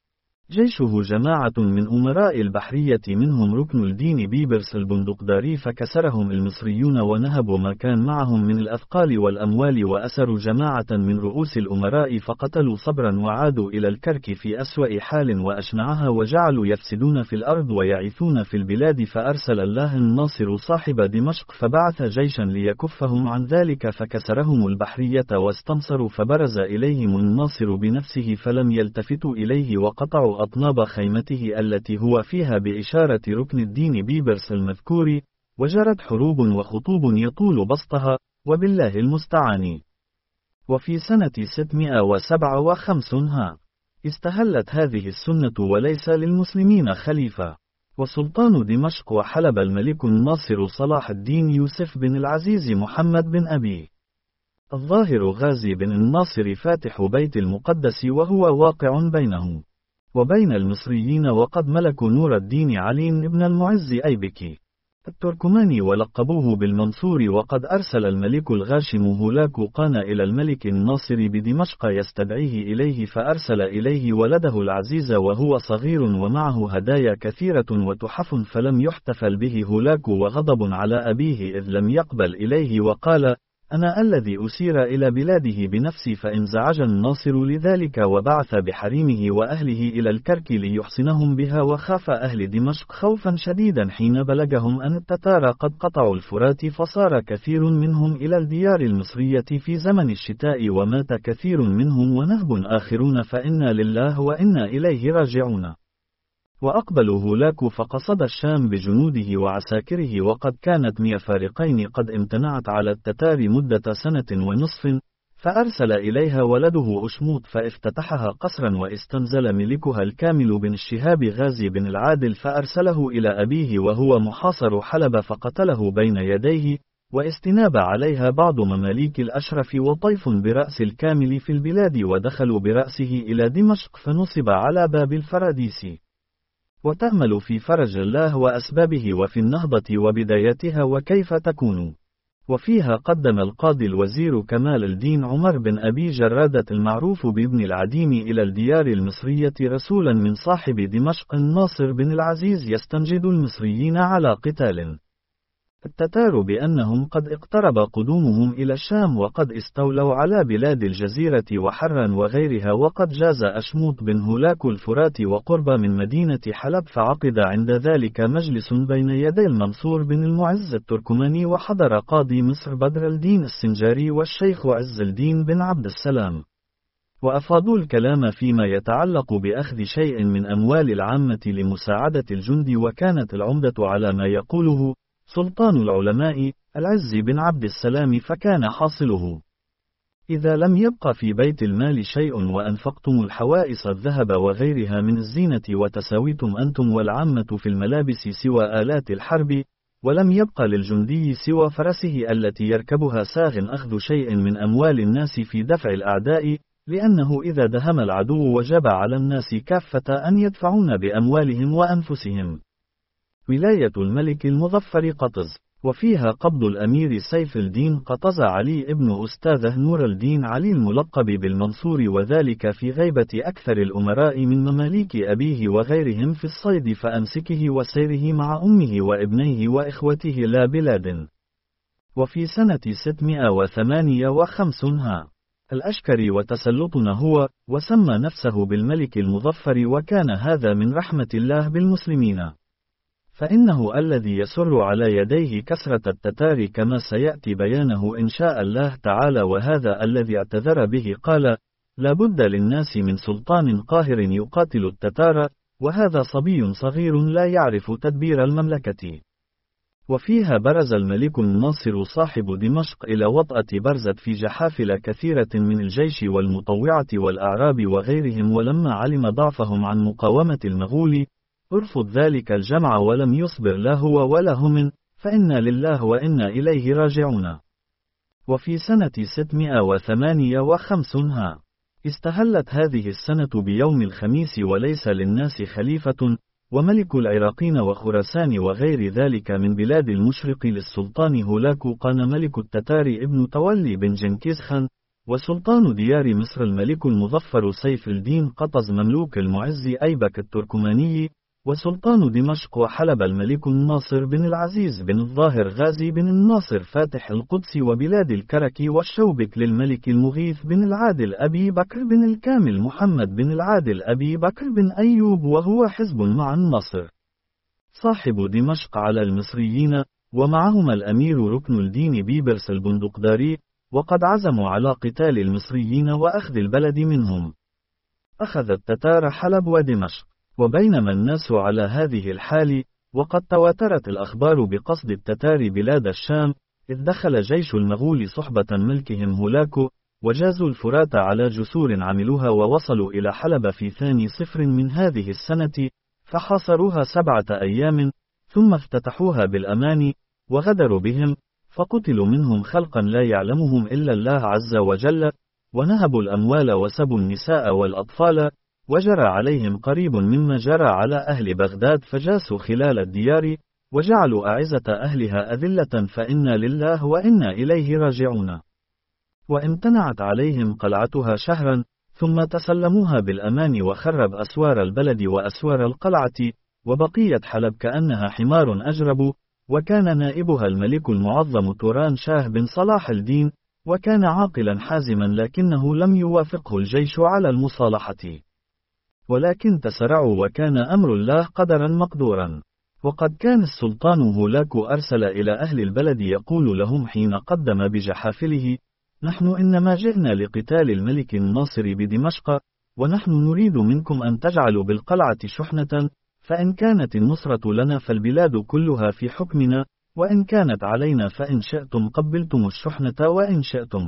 جيشه جماعة من أمراء البحرية منهم ركن الدين بيبرس البندقداري، فكسرهم المصريون ونهبوا ما كان معهم من الأثقال والأموال، وأسروا جماعة من رؤوس الأمراء فقتلوا صبرا، وعادوا إلى الكرك في أسوأ حال وأشنعها، وجعلوا يفسدون في الأرض ويعيثون في البلاد. فأرسل الله الناصر صاحب دمشق فبعث جيشا ليكفهم عن ذلك، فكسرهم البحرية واستنصروا، فبرز إليهم الناصر بنفسه فلم يلتفتوا إليه، وقطعوا أطناب خيمته التي هو فيها بإشارة ركن الدين بيبرس المذكور، وجرت حروب وخطوب يطول بسطها، وبالله المستعان. وفي سنة ستمائة وسبعة وخمسين ها. استهلت هذه السنة وليس للمسلمين خليفة، وسلطان دمشق وحلب الملك الناصر صلاح الدين يوسف بن العزيز محمد بن أبي الظاهر غازي بن الناصر فاتح بيت المقدس، وهو واقع بينه وبين المصريين، وقد ملكوا نور الدين علي بن المعز أيبكي التركماني ولقبوه بالمنصور. وقد أرسل الملك الغاشم هولاك قان إلى الملك الناصر بدمشق يستدعيه إليه، فأرسل إليه ولده العزيز وهو صغير ومعه هدايا كثيرة وتحف، فلم يحتفل به هولاك، وغضب على أبيه إذ لم يقبل إليه، وقال: أنا الذي أسير إلى بلاده بنفسي. فانزعج الناصر لذلك، وبعث بحريمه وأهله إلى الكرك ليحصنهم بها، وخاف أهل دمشق خوفا شديدا حين بلغهم أن التتار قد قطعوا الفرات، فصار كثير منهم إلى الديار المصرية في زمن الشتاء، ومات كثير منهم ونهب آخرون، فإنا لله وإنا إليه راجعون. وأقبلوا هولاك فقصد الشام بجنوده وعساكره، وقد كانت مياه فارقين قد امتنعت على التتار مدة سنة ونصف، فأرسل إليها ولده أشموط فافتتحها قصرا، واستنزل ملكها الكامل بن الشهاب غازي بن العادل فأرسله إلى أبيه وهو محاصر حلب، فقتله بين يديه، واستناب عليها بعض مماليك الأشرف وطيف برأس الكامل في البلاد، ودخلوا برأسه إلى دمشق فنصب على باب الفراديس. وتأمل في فرج الله وأسبابه، وفي النهضة وبدايتها وكيف تكون. وفيها قدم القاضي الوزير كمال الدين عمر بن أبي جرادة المعروف بابن العديم إلى الديار المصرية رسولا من صاحب دمشق الناصر بن العزيز يستنجد المصريين على قتال التتار بأنهم قد اقترب قدومهم إلى الشام، وقد استولوا على بلاد الجزيرة وحران وغيرها. وقد جاز أشموط بن هولاك الفرات وقرب من مدينة حلب، فعقد عند ذلك مجلس بين يدي المنصور بن المعز التركماني، وحضر قاضي مصر بدر الدين السنجاري والشيخ عز الدين بن عبد السلام، وأفاضوا الكلام فيما يتعلق بأخذ شيء من أموال العامة لمساعدة الجند. وكانت العمدة على ما يقوله سلطان العلماء العز بن عبد السلام، فكان حاصله: إذا لم يبق في بيت المال شيء، وأنفقتم الحوائص الذهب وغيرها من الزينة، وتساويتم أنتم والعامة في الملابس سوى آلات الحرب، ولم يبق للجندي سوى فرسه التي يركبها ساغ، أخذ شيء من أموال الناس في دفع الأعداء، لأنه إذا دهم العدو وجب على الناس كافة أن يدفعون بأموالهم وأنفسهم. ولاية الملك المظفر قطز. وفيها قبض الأمير سيف الدين قطز علي ابن أستاذه نور الدين علي الملقب بالمنصور، وذلك في غيبة أكثر الأمراء من مماليك أبيه وغيرهم في الصيد، فأمسكه وسيره مع أمه وابنيه وإخوته لا بلاد. وفي سنة ستمائة وثمانية وخمسين ها. الأشكري وتسلطنا هو، وسمى نفسه بالملك المظفر، وكان هذا من رحمة الله بالمسلمين، فإنه الذي يسر على يديه كسرة التتار كما سيأتي بيانه إن شاء الله تعالى. وهذا الذي اعتذر به قال: لا بد للناس من سلطان قاهر يقاتل التتار، وهذا صبي صغير لا يعرف تدبير المملكة. وفيها برز الملك الناصر صاحب دمشق إلى وطأة برزت في جحافل كثيرة من الجيش والمطوعة والأعراب وغيرهم، ولما علم ضعفهم عن مقاومة المغول ارفض ذلك الجمع ولم يصبر لا هو ولا هم، فإنا لله وإنا إليه راجعون. وفي سنة ستمائة وثمانية وخمسين ها استهلت هذه السنة بيوم الخميس وليس للناس خليفة، وملك العراقين وخراسان وغير ذلك من بلاد المشرق للسلطان هولاكو قان ملك التتار ابن تولي بن جنكيز خان، وسلطان ديار مصر الملك المظفر سيف الدين قطز مملوك المعز أيبك التركماني، وسلطان دمشق وحلب الملك الناصر بن العزيز بن الظاهر غازي بن الناصر فاتح القدس وبلاد الكرك والشوبك للملك المغيث بن العادل أبي بكر بن الكامل محمد بن العادل أبي بكر بن أيوب وهو حزب مع النصر صاحب دمشق على المصريين، ومعهما الأمير ركن الدين بيبرس البندقداري، وقد عزموا على قتال المصريين وأخذ البلد منهم. أخذ التتار حلب ودمشق. وبينما الناس على هذه الحال وقد تواترت الأخبار بقصد التتار بلاد الشام، إذ دخل جيش المغول صحبة ملكهم هولاكو، وجازوا الفرات على جسور عملوها ووصلوا إلى حلب في ثاني صفر من هذه السنة، فحاصروها سبعة أيام، ثم افتتحوها بالأمان، وغدروا بهم، فقتلوا منهم خلقا لا يعلمهم إلا الله عز وجل، ونهبوا الأموال وسبوا النساء والأطفال، وجرى عليهم قريب مما جرى على أهل بغداد، فجاسوا خلال الديار، وجعلوا أعزة أهلها أذلة، فإنا لله وإنا إليه راجعون. وامتنعت عليهم قلعتها شهرا، ثم تسلموها بالأمان، وخرب أسوار البلد وأسوار القلعة، وبقيت حلب كأنها حمار أجرب، وكان نائبها الملك المعظم توران شاه بن صلاح الدين، وكان عاقلا حازما، لكنه لم يوافقه الجيش على المصالحة، ولكن تسرعوا، وكان أمر الله قدرا مقدورا. وقد كان السلطان هولاكو أرسل إلى أهل البلد يقول لهم حين قدم بجحافله: نحن إنما جئنا لقتال الملك الناصر بدمشق، ونحن نريد منكم أن تجعلوا بالقلعة شحنة، فإن كانت النصرة لنا فالبلاد كلها في حكمنا، وإن كانت علينا فإن شئتم قبلتم الشحنة وإن شئتم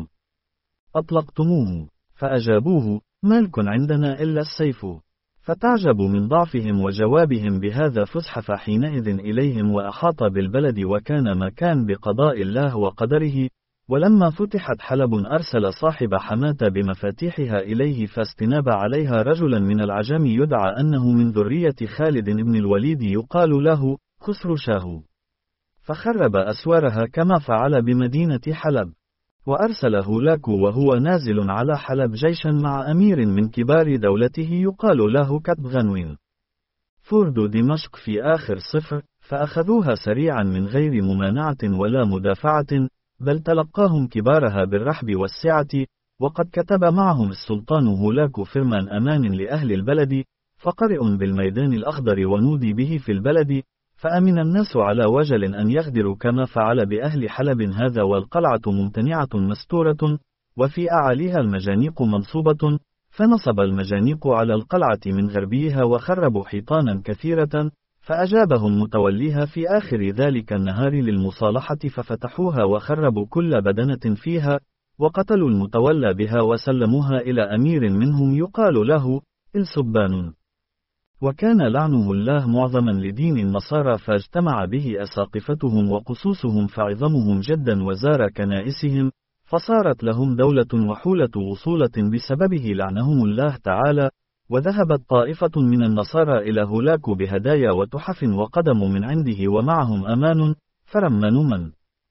أطلقتموه. فأجابوه: ما لكن عندنا إلا السيف. فتعجبوا من ضعفهم وجوابهم بهذا، فزحف حينئذ إليهم وأحاط بالبلد، وكان ما كان بقضاء الله وقدره. ولما فتحت حلب أرسل صاحب حماة بمفاتيحها إليه، فاستناب عليها رجلا من العجم يدعى أنه من ذرية خالد بن الوليد يقال له خسر شاه، فخرب أسوارها كما فعل بمدينة حلب. وأرسل هولاكو وهو نازل على حلب جيشا مع أمير من كبار دولته يقال له كتبغنوين. فردوا دمشق في آخر صفر، فأخذوها سريعا من غير ممانعة ولا مدافعة، بل تلقاهم كبارها بالرحب والسعة. وقد كتب معهم السلطان هولاكو فرمان أمان لأهل البلد، فقرئ بالميدان الأخضر ونودي به في البلد، فأمن الناس على وجل أن يغدروا كما فعل بأهل حلب هذا، والقلعة ممتنعة مستورة، وفي أعاليها المجانيق منصوبة، فنصب المجانيق على القلعة من غربيها وخربوا حيطانا كثيرة، فأجابهم متوليها في آخر ذلك النهار للمصالحة، ففتحوها وخربوا كل بدنة فيها، وقتلوا المتولى بها وسلموها إلى أمير منهم يقال له السبان. وكان لعنه الله معظما لدين النصارى، فاجتمع به أساقفتهم وقصوصهم فعظمهم جدا، وزار كنائسهم، فصارت لهم دولة وحولة وصولة بسببه لعنهم الله تعالى. وذهبت طائفة من النصارى إلى هولاكو بهدايا وتحف وقدموا من عنده ومعهم أمان، فرمنوا من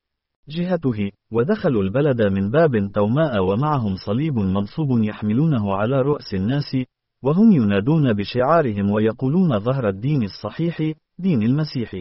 جهته، ودخلوا البلد من باب توماء ومعهم صليب منصوب يحملونه على رؤس الناس، وهم ينادون بشعارهم ويقولون ظهر الدين الصحيح دين المسيح،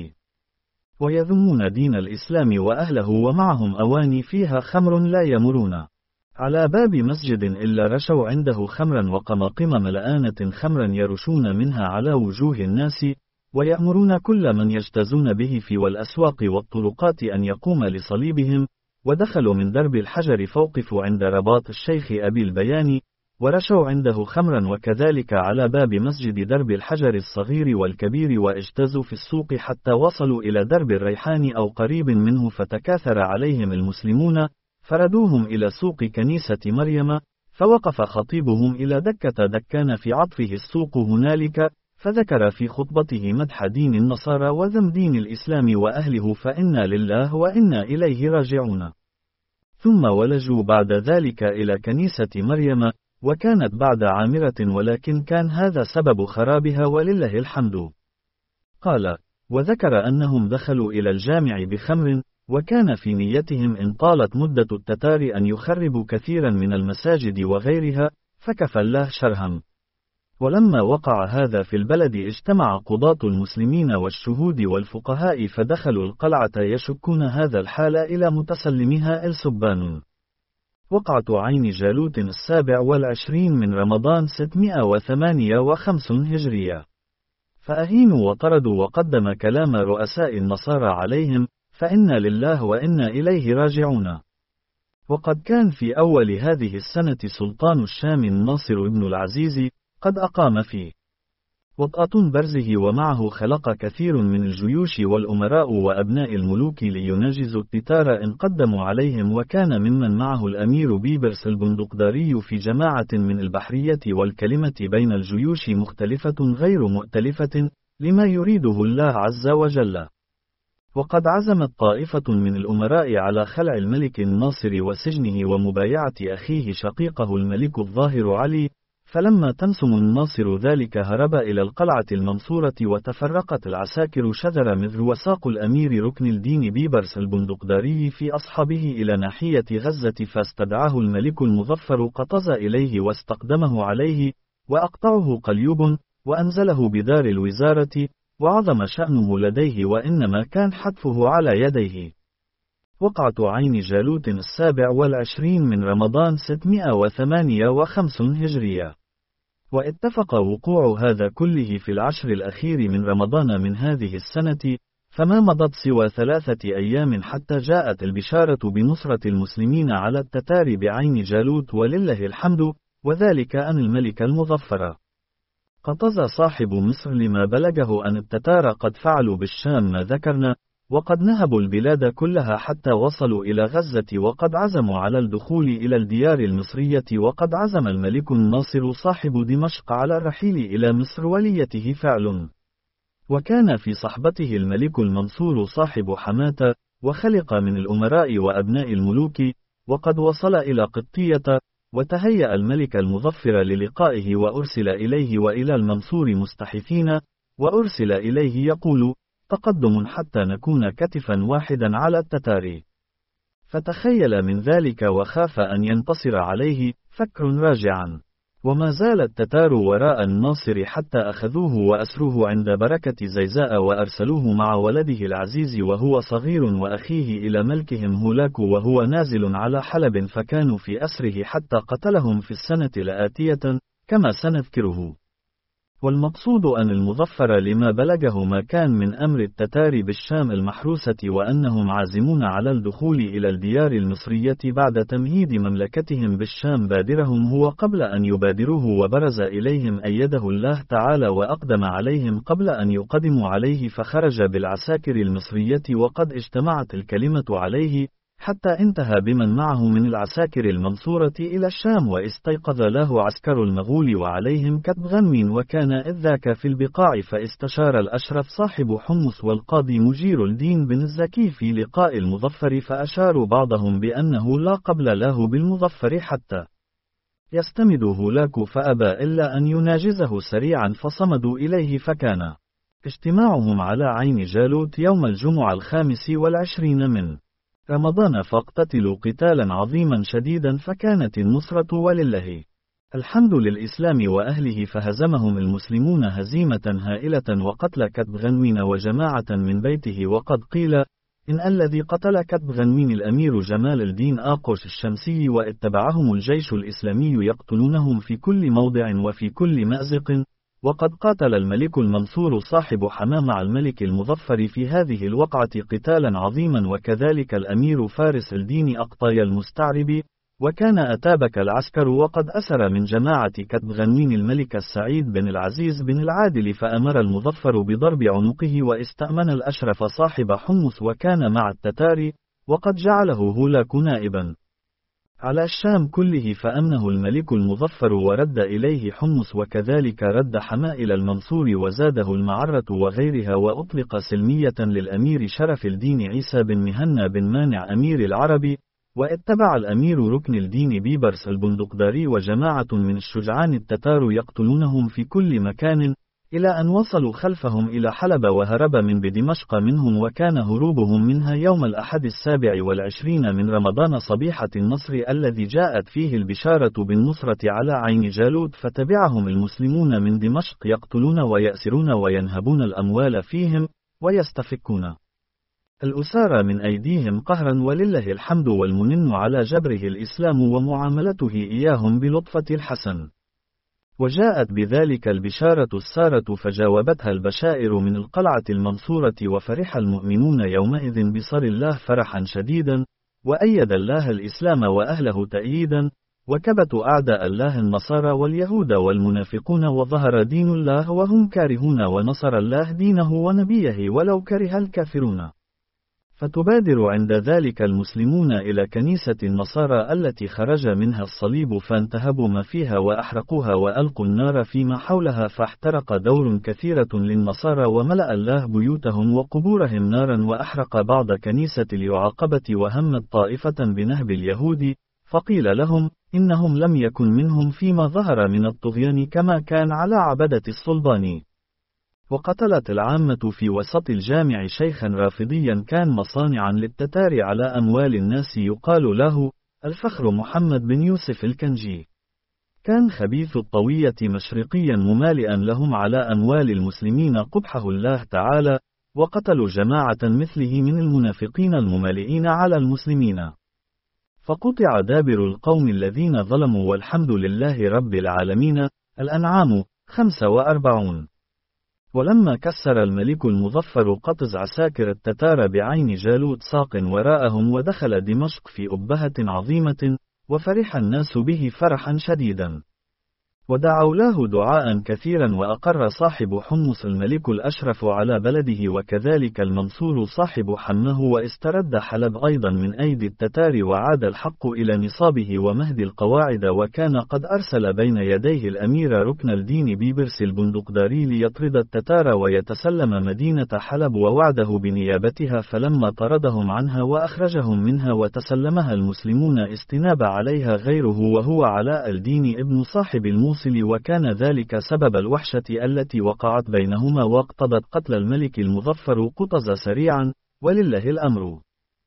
ويذمون دين الإسلام وأهله، ومعهم أواني فيها خمر لا يمرون على باب مسجد إلا رشوا عنده خمرا وقماقم ملآنة خمرا يرشون منها على وجوه الناس، ويأمرون كل من يجتازون به في والأسواق والطرقات أن يقوم لصليبهم. ودخلوا من درب الحجر فوقفوا عند رباط الشيخ أبي البيان، ورشوا عنده خمرا، وكذلك على باب مسجد درب الحجر الصغير والكبير، واجتازوا في السوق حتى وصلوا إلى درب الريحان أو قريب منه، فتكاثر عليهم المسلمون، فردوهم إلى سوق كنيسة مريم، فوقف خطيبهم إلى دكة دكان في عطفه السوق هنالك، فذكر في خطبته مدح دين النصارى وذم دين الإسلام وأهله، فإنا لله وإنا إليه راجعون. ثم ولجوا بعد ذلك إلى كنيسة مريم، وكانت بعد عامرة، ولكن كان هذا سبب خرابها ولله الحمد. قال: وذكر أنهم دخلوا إلى الجامع بخمر، وكان في نيتهم إن طالت مدة التتار أن يخربوا كثيرا من المساجد وغيرها، فكفى الله شرهم. ولما وقع هذا في البلد اجتمع قضاة المسلمين والشهود والفقهاء، فدخلوا القلعة يشكون هذا الحال إلى متسلمها السبان. وقعة عين جالوت السابع والعشرين من رمضان ستمائة وثمانية وخمسين هجرية. فأهينوا وطردوا، وقدم كلام رؤساء النصارى عليهم، فإنا لله وإنا إليه راجعون. وقد كان في أول هذه السنة سلطان الشام الناصر بن العزيز قد أقام فيه وطأة برزه، ومعه خلق كثير من الجيوش والأمراء وأبناء الملوك ليناجزوا التتار إن قدموا عليهم، وكان ممن معه الأمير بيبرس البندقداري في جماعة من البحرية، والكلمة بين الجيوش مختلفة غير مؤتلفة لما يريده الله عز وجل. وقد عزمت طائفة من الأمراء على خلع الملك الناصر وسجنه ومبايعة أخيه شقيقه الملك الظاهر علي، فلما تنسم الناصر ذلك هرب إلى القلعة المنصورة، وتفرقت العساكر شذر مثل وساق الأمير ركن الدين بيبرس البندقداري في أصحابه إلى ناحية غزة، فاستدعاه الملك المظفر قطز إليه واستقدمه عليه، وأقطعه قليوب، وأنزله بدار الوزارة، وعظم شأنه لديه، وإنما كان حتفه على يديه. وقعة عين جالوت السابع والعشرين من رمضان ستمائة وثمانية وخمسين هجرية. واتفق وقوع هذا كله في العشر الأخير من رمضان من هذه السنة، فما مضت سوى ثلاثة أيام حتى جاءت البشارة بنصرة المسلمين على التتار بعين جالوت، ولله الحمد، وذلك أن الملك المظفر قطز صاحب مصر لما بلغه أن التتار قد فعلوا بالشام ما ذكرنا، وقد نهبوا البلاد كلها حتى وصلوا إلى غزة، وقد عزموا على الدخول إلى الديار المصرية، وقد عزم الملك الناصر صاحب دمشق على الرحيل إلى مصر وليته فعل. وكان في صحبته الملك المنصور صاحب حماة، وخلق من الأمراء وأبناء الملوك، وقد وصل إلى قبطية، وتهيأ الملك المظفر للقائه، وأرسل إليه وإلى المنصور مستحفين، وأرسل إليه يقول: تقدم حتى نكون كتفا واحدا على التتار. فتخيل من ذلك وخاف أن ينتصر عليه، فكر راجعا. وما زال التتار وراء الناصر حتى أخذوه وأسروه عند بركة زيزاء، وأرسلوه مع ولده العزيز وهو صغير وأخيه إلى ملكهم هولاك وهو نازل على حلب، فكانوا في أسره حتى قتلهم في السنة الآتية كما سنذكره. والمقصود أن المظفر لما بلغه ما كان من أمر التتار بالشام المحروسة، وأنهم عازمون على الدخول إلى الديار المصرية بعد تمهيد مملكتهم بالشام بادرهم هو قبل أن يبادروه، وبرز إليهم أيده الله تعالى وأقدم عليهم قبل أن يقدموا عليه، فخرج بالعساكر المصرية وقد اجتمعت الكلمة عليه، حتى انتهى بمن معه من العساكر المنصورة إلى الشام، واستيقظ له عسكر المغول وعليهم كتب غنم، وكان إذ ذاك في البقاع، فاستشار الأشرف صاحب حمص والقاضي مجير الدين بن الزكي في لقاء المظفر، فأشاروا بعضهم بأنه لا قبل له بالمظفر حتى يستمد هولاك، فأبى إلا أن يناجزه سريعا، فصمدوا إليه. فكان اجتماعهم على عين جالوت يوم الجمعة الخامس والعشرين من رمضان، فاقتتلوا قتالا عظيما شديدا، فكانت النصرة ولله الحمد للإسلام وأهله، فهزمهم المسلمون هزيمة هائلة، وقتل كتب غنوين وجماعة من بيته. وقد قيل إن الذي قتل كتب غنوين الأمير جمال الدين آقوش الشمسي، واتبعهم الجيش الإسلامي يقتلونهم في كل موضع وفي كل مأزق. وقد قاتل الملك المنصور صاحب حماه مع الملك المظفر في هذه الوقعة قتالا عظيما، وكذلك الأمير فارس الدين أقطاي المستعرب، وكان أتابك العسكر وقد أسر من جماعة كتب غنوين الملك السعيد بن العزيز بن العادل، فأمر المظفر بضرب عنقه واستأمن الأشرف صاحب حمص وكان مع التتار، وقد جعله هولاك نائبا على الشام كله، فأمنه الملك المظفر ورد إليه حمص، وكذلك رد حمائل المنصور وزاده المعرة وغيرها، وأطلق سلمية للأمير شرف الدين عيسى بن مهنا بن مانع أمير العرب، واتبع الأمير ركن الدين بيبرس البندقداري وجماعة من الشجعان التتار يقتلونهم في كل مكان، إلى أن وصلوا خلفهم إلى حلب وهرب من بدمشق منهم، وكان هروبهم منها يوم الأحد السابع والعشرين من رمضان صبيحة النصر الذي جاءت فيه البشارة بالنصرة على عين جالوت، فتبعهم المسلمون من دمشق يقتلون ويأسرون وينهبون الأموال فيهم، ويستفكون الأسارى من أيديهم قهرا، ولله الحمد والمنن على جبره الإسلام ومعاملته إياهم بلطفة الحسن. وجاءت بذلك البشارة السارة فجاوبتها البشائر من القلعة المنصورة، وفرح المؤمنون يومئذ بصر الله فرحا شديدا، وأيد الله الإسلام وأهله تأييدا، وكبت أعداء الله النصارى واليهود والمنافقون، وظهر دين الله وهم كارهون، ونصر الله دينه ونبيه ولو كره الكافرون. فتبادر عند ذلك المسلمون إلى كنيسة النصارى التي خرج منها الصليب، فانتهبوا ما فيها وأحرقوها وألقوا النار فيما حولها، فاحترق دور كثيرة للنصارى، وملأ الله بيوتهم وقبورهم نارا، وأحرق بعض كنيسة اليعاقبة، وهمت طائفة بنهب اليهود، فقيل لهم إنهم لم يكن منهم فيما ظهر من الطغيان كما كان على عبدة الصلبان. وقتلت العامة في وسط الجامع شيخا رافضيا كان مصانعا للتتار على أموال الناس، يقال له الفخر محمد بن يوسف الكنجي. كان خبيث الطوية مشرقيا ممالئا لهم على أموال المسلمين قبحه الله تعالى، وقتلوا جماعة مثله من المنافقين الممالئين على المسلمين، فقطع دابر القوم الذين ظلموا، والحمد لله رب العالمين. الأنعام خمسة وأربعون. ولما كسر الملك المظفر قطز عساكر التتار بعين جالوت ساق وراءهم، ودخل دمشق في أبهة عظيمة، وفرح الناس به فرحا شديدا، ودعوا له دعاء كثيرا، وأقر صاحب حمص الملك الأشرف على بلده، وكذلك المنصور صاحب حمه، واسترد حلب أيضا من أيدي التتار، وعاد الحق إلى نصابه ومهد القواعد، وكان قد أرسل بين يديه الأمير ركن الدين بيبرس البندقداري ليطرد التتار ويتسلم مدينة حلب ووعده بنيابتها، فلما طردهم عنها وأخرجهم منها وتسلمها المسلمون استناب عليها غيره، وهو علاء الدين ابن صاحب الموصل، وكان ذلك سبب الوحشة التي وقعت بينهما، واقتضت قتل الملك المظفر قطز سريعا، ولله الأمر.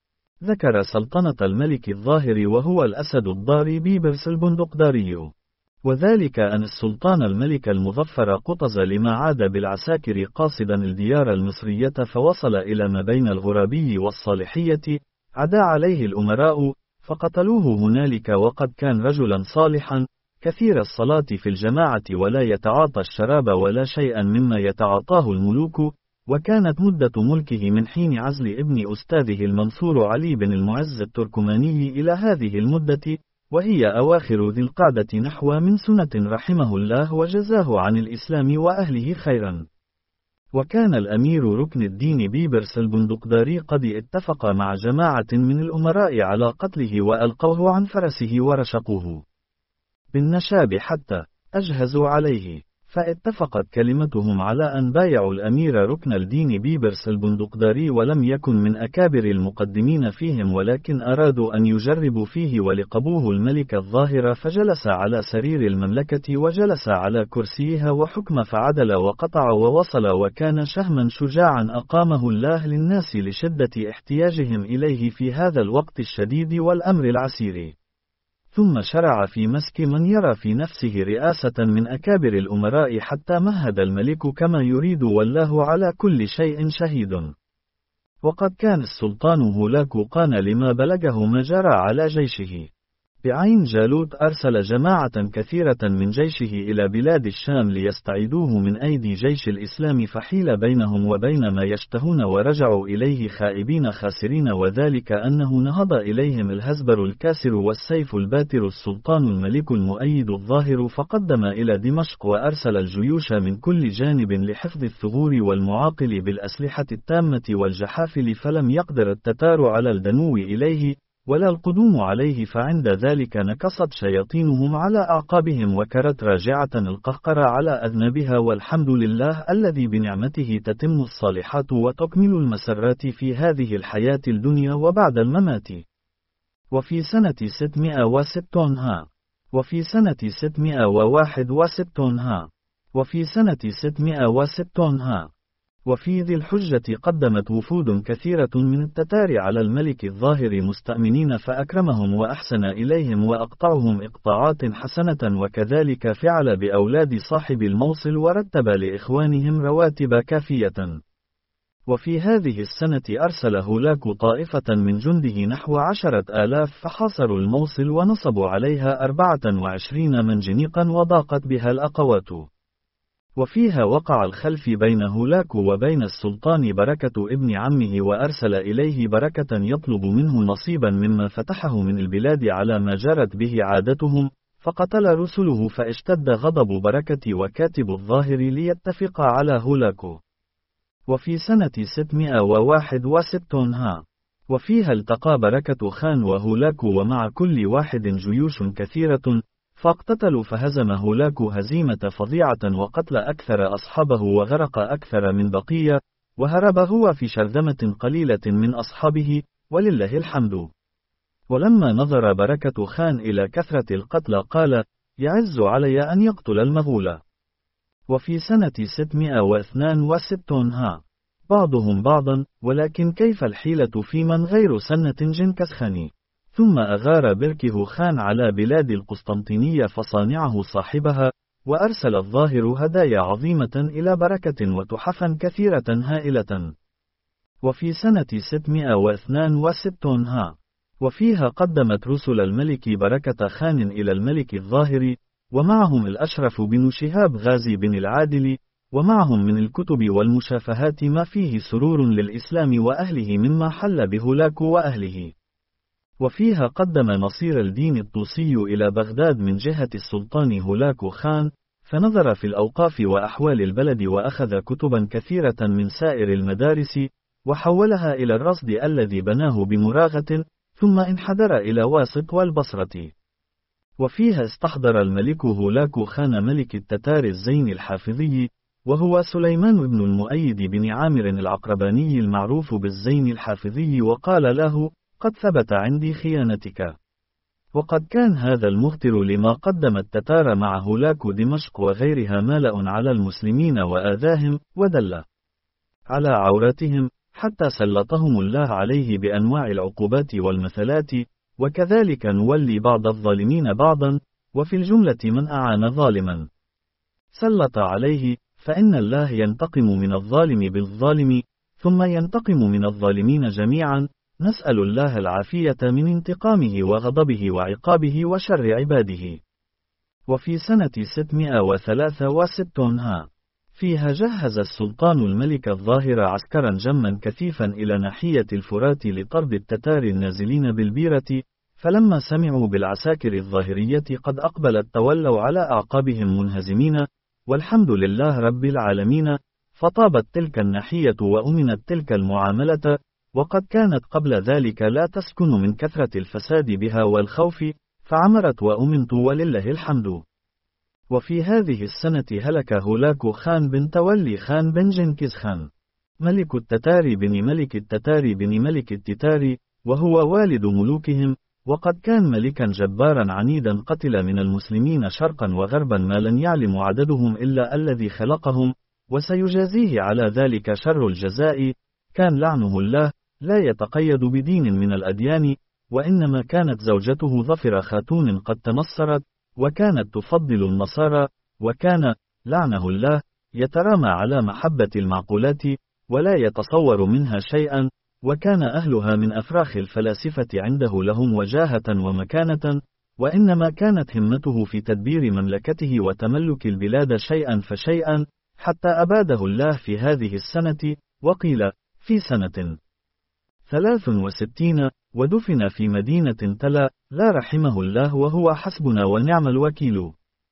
ذكر سلطنة الملك الظاهر وهو الأسد الضاري بيبرس البندقداري، وذلك أن السلطان الملك المظفر قطز لما عاد بالعساكر قاصدا الديار المصرية، فوصل إلى ما بين الغرابي والصالحية، عدا عليه الأمراء فقتلوه هنالك، وقد كان رجلا صالحا كثير الصلاة في الجماعة، ولا يتعاطى الشراب ولا شيئا مما يتعاطاه الملوك، وكانت مدة ملكه من حين عزل ابن أستاذه المنصور علي بن المعز التركماني إلى هذه المدة، وهي أواخر ذي القعدة نحو من سنة، رحمه الله وجزاه عن الإسلام وأهله خيرا. وكان الأمير ركن الدين بيبرس البندقداري قد اتفق مع جماعة من الأمراء على قتله، وألقوه عن فرسه ورشقوه بالنشاب حتى أجهزوا عليه، فاتفقت كلمتهم على أن بايعوا الأمير ركن الدين بيبرس البندقداري، ولم يكن من أكابر المقدمين فيهم، ولكن أرادوا أن يجربوا فيه، ولقبوه الملك الظاهر، فجلس على سرير المملكة وجلس على كرسيها وحكم، فعدل وقطع ووصل، وكان شهما شجاعا أقامه الله للناس لشدة احتياجهم إليه في هذا الوقت الشديد والأمر العسير. ثم شرع في مسك من يرى في نفسه رئاسة من أكابر الأمراء، حتى مهد الملك كما يريد، والله على كل شيء شهيد. وقد كان السلطان هولاك قان لما بلغه ما جرى على جيشه، بعين جالوت أرسل جماعة كثيرة من جيشه إلى بلاد الشام ليستعيدوه من أيدي جيش الإسلام، فحيل بينهم وبين ما يشتهون ورجعوا إليه خائبين خاسرين، وذلك أنه نهض إليهم الهزبر الكاسر والسيف الباتر السلطان الملك المؤيد الظاهر، فقدم إلى دمشق وأرسل الجيوش من كل جانب لحفظ الثغور والمعاقل بالأسلحة التامة والجحافل، فلم يقدر التتار على الدنو إليه ولا القدوم عليه، فعند ذلك نكصت شياطينهم على أعقابهم وكرت راجعة القهقر على أذنابها، والحمد لله الذي بنعمته تتم الصالحات وتكمل المسرات في هذه الحياة الدنيا وبعد الممات. وفي سنة ستمائة وستون ها وفي سنة ستمائة وواحد وستون ها وفي سنة ستمائة وستون ها وفي ذي الحجة قدمت وفود كثيرة من التتار على الملك الظاهر مستأمنين، فأكرمهم وأحسن إليهم وأقطعهم إقطاعات حسنة، وكذلك فعل بأولاد صاحب الموصل ورتب لإخوانهم رواتب كافية. وفي هذه السنة أرسل هولاك طائفة من جنده نحو عشرة آلاف، فحاصروا الموصل ونصبوا عليها أربعة وعشرين منجنيقا وضاقت بها الأقوات. وفيها وقع الخلف بين هولاك وبين السلطان بركة ابن عمه، وأرسل إليه بركة يطلب منه نصيبا مما فتحه من البلاد على ما جرت به عادتهم، فقتل رسله، فاشتد غضب بركة وكاتب الظاهر ليتفق على هولاك. وفي سنة ستمائة وواحد وستون ها وفيها التقى بركة خان وهولاك ومع كل واحد جيوش كثيرة، فاقتتلوا، فهزم هولاك هزيمة فظيعة وقتل أكثر أصحابه وغرق أكثر من بقية، وهرب هو في شرذمة قليلة من أصحابه، ولله الحمد. ولما نظر بركة خان إلى كثرة القتل قال: يعز علي أن يقتل المغول. وفي سنة ستمائة واثنين وستون ها بعضهم بعضا، ولكن كيف الحيلة في من غير سنة جنكس خاني. ثم أغار بركه خان على بلاد القسطنطينية فصانعه صاحبها، وأرسل الظاهر هدايا عظيمة إلى بركة وتحفا كثيرة هائلة. وفي سنة ستمائة واثنين وستون ها وفيها قدمت رسل الملك بركة خان إلى الملك الظاهر، ومعهم الأشرف بن شهاب غازي بن العادل، ومعهم من الكتب والمشافهات ما فيه سرور للإسلام وأهله مما حل بهولاك وأهله. وفيها قدم نصير الدين الطوسي إلى بغداد من جهة السلطان هولاك خان، فنظر في الأوقاف وأحوال البلد وأخذ كتبا كثيرة من سائر المدارس، وحولها إلى الرصد الذي بناه بمراغة، ثم انحدر إلى واسط والبصرة. وفيها استحضر الملك هولاك خان ملك التتار الزين الحافظي، وهو سليمان بن المؤيد بن عامر العقرباني المعروف بالزين الحافظي، وقال له: قد ثبت عندي خيانتك. وقد كان هذا المغتر لما قدم التتار مع هولاك دمشق وغيرها مالأ على المسلمين وآذاهم، ودل على عوراتهم، حتى سلطهم الله عليه بأنواع العقوبات والمثلات، وكذلك نولي بعض الظالمين بعضا، وفي الجملة من أعان ظالما سلط عليه، فإن الله ينتقم من الظالم بالظالم، ثم ينتقم من الظالمين جميعا، نسأل الله العافية من انتقامه وغضبه وعقابه وشر عباده. وفي سنة ستمائة وثلاثة وستون ها فيها جهز السلطان الملك الظاهر عسكرا جما كثيفا إلى ناحية الفرات لطرد التتار النازلين بالبيرة، فلما سمعوا بالعساكر الظاهرية قد أقبلت تولوا على أعقابهم منهزمين، والحمد لله رب العالمين، فطابت تلك الناحية وأمنت تلك المعاملة، وقد كانت قبل ذلك لا تسكن من كثرة الفساد بها والخوف، فعمرت وأمنت ولله الحمد. وفي هذه السنة هلك هولاك خان بن تولي خان بن جنكيز خان ملك التتار بن ملك التتار بن ملك التتار، وهو والد ملوكهم، وقد كان ملكا جبارا عنيدا قتل من المسلمين شرقا وغربا ما لن يعلم عددهم إلا الذي خلقهم، وسيجازيه على ذلك شر الجزاء. كان لعنه الله لا يتقيد بدين من الأديان، وإنما كانت زوجته ظفر خاتون قد تنصرت، وكانت تفضل النصارى، وكان لعنه الله يترامى على محبة المعقولات ولا يتصور منها شيئا، وكان أهلها من أفراخ الفلاسفة عنده لهم وجاهة ومكانة، وإنما كانت همته في تدبير مملكته وتملك البلاد شيئا فشيئا، حتى أباده الله في هذه السنة، وقيل في سنة ثلاث وستين، ودفن في مدينة تلا، لا رحمه الله، وهو حسبنا ونعم الوكيل.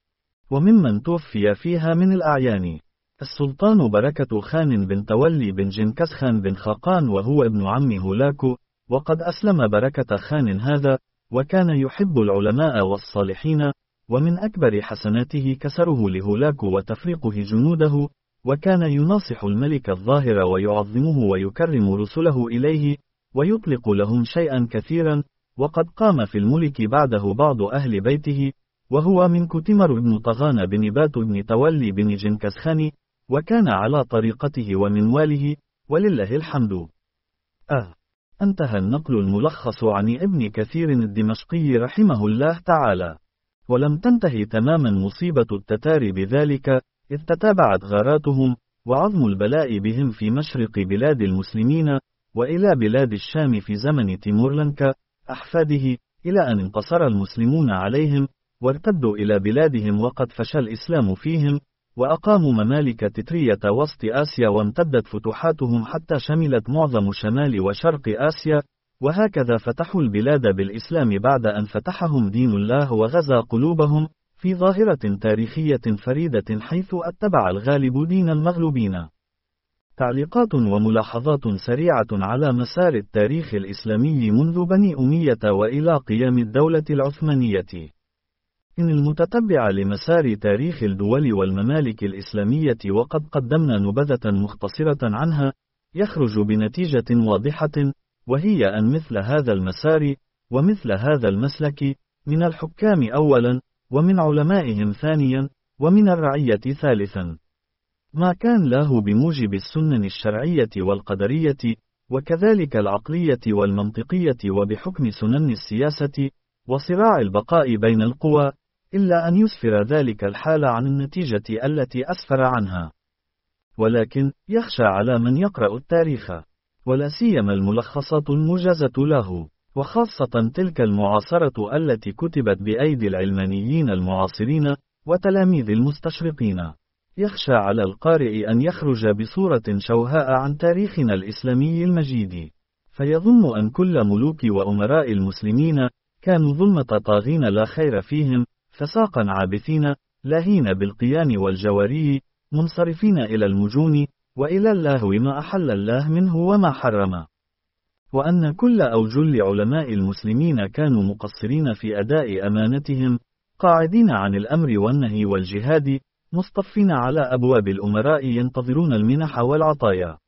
وممن توفي فيها من الأعيان السلطان بركة خان بن تولي بن جنكس خان بن خاقان، وهو ابن عم هولاكو، وقد أسلم بركة خان هذا، وكان يحب العلماء والصالحين، ومن أكبر حسناته كسره لهولاكو وتفريقه جنوده، وكان يناصح الملك الظاهر ويعظمه ويكرم رسله إليه، ويطلق لهم شيئا كثيرا، وقد قام في الملك بعده بعض أهل بيته، وهو من كتمر بن طغان بن بات بن تولي بن جنكس خان، وكان على طريقته ومنواله، ولله الحمد. آه. انتهى النقل الملخص عن ابن كثير الدمشقي رحمه الله تعالى. ولم تنتهي تماما مصيبة التتار بذلك، إذ تتابعت غاراتهم، وعظم البلاء بهم في مشرق بلاد المسلمين، وإلى بلاد الشام في زمن تيمورلنك أحفاده، إلى أن انتصر المسلمون عليهم، وارتدوا إلى بلادهم وقد فشى الإسلام فيهم، وأقاموا ممالك تترية وسط آسيا، وامتدت فتوحاتهم حتى شملت معظم شمال وشرق آسيا، وهكذا فتحوا البلاد بالإسلام بعد أن فتحهم دين الله وغزا قلوبهم، في ظاهرة تاريخية فريدة حيث اتبع الغالب دين المغلوبين. تعليقات وملاحظات سريعة على مسار التاريخ الإسلامي منذ بني أمية وإلى قيام الدولة العثمانية. إن المتتبع لمسار تاريخ الدول والممالك الإسلامية وقد قدمنا نبذة مختصرة عنها، يخرج بنتيجة واضحة، وهي أن مثل هذا المسار، ومثل هذا المسلك، من الحكام أولا، ومن علمائهم ثانيا، ومن الرعية ثالثا، ما كان له بموجب السنن الشرعية والقدرية، وكذلك العقلية والمنطقية، وبحكم سنن السياسة، وصراع البقاء بين القوى، إلا أن يسفر ذلك الحال عن النتيجة التي أسفر عنها. ولكن يخشى على من يقرأ التاريخ، ولا سيما الملخصات الموجزة له، وخاصة تلك المعاصرة التي كتبت بأيدي العلمانيين المعاصرين وتلاميذ المستشرقين، يخشى على القارئ أن يخرج بصورة شوهاء عن تاريخنا الإسلامي المجيد، فيظن أن كل ملوك وأمراء المسلمين كانوا ظلمة طاغين لا خير فيهم، فساقا عابثين، لاهين بالقيان والجواري، منصرفين إلى المجون، وإلى اللهو ما أحل الله منه وما حرم، وأن كل أو جل علماء المسلمين كانوا مقصرين في أداء أمانتهم، قاعدين عن الأمر والنهي والجهاد، مصطفين على أبواب الأمراء ينتظرون المنح والعطايا.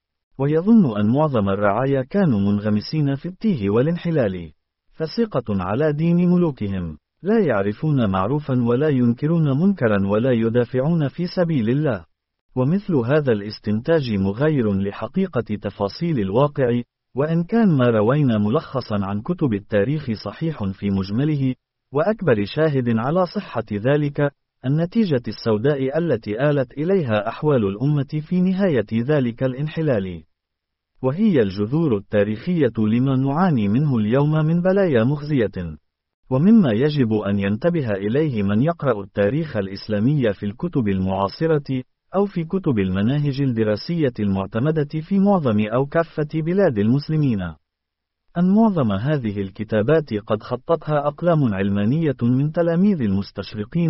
ويظن أن معظم الرعايا كانوا منغمسين في التيه والانحلال، فثقة على دين ملوكهم، لا يعرفون معروفا ولا ينكرون منكرا ولا يدافعون في سبيل الله. ومثل هذا الاستنتاج مغاير لحقيقة تفاصيل الواقع، وإن كان ما روينا ملخصا عن كتب التاريخ صحيح في مجمله، وأكبر شاهد على صحة ذلك النتيجة السوداء التي آلت إليها أحوال الأمة في نهاية ذلك الانحلال، وهي الجذور التاريخية لما نعاني منه اليوم من بلايا مخزية. ومما يجب أن ينتبه إليه من يقرأ التاريخ الإسلامي في الكتب المعاصرة، أو في كتب المناهج الدراسية المعتمدة في معظم أو كافة بلاد المسلمين، أن معظم هذه الكتابات قد خطتها أقلام علمانية من تلاميذ المستشرقين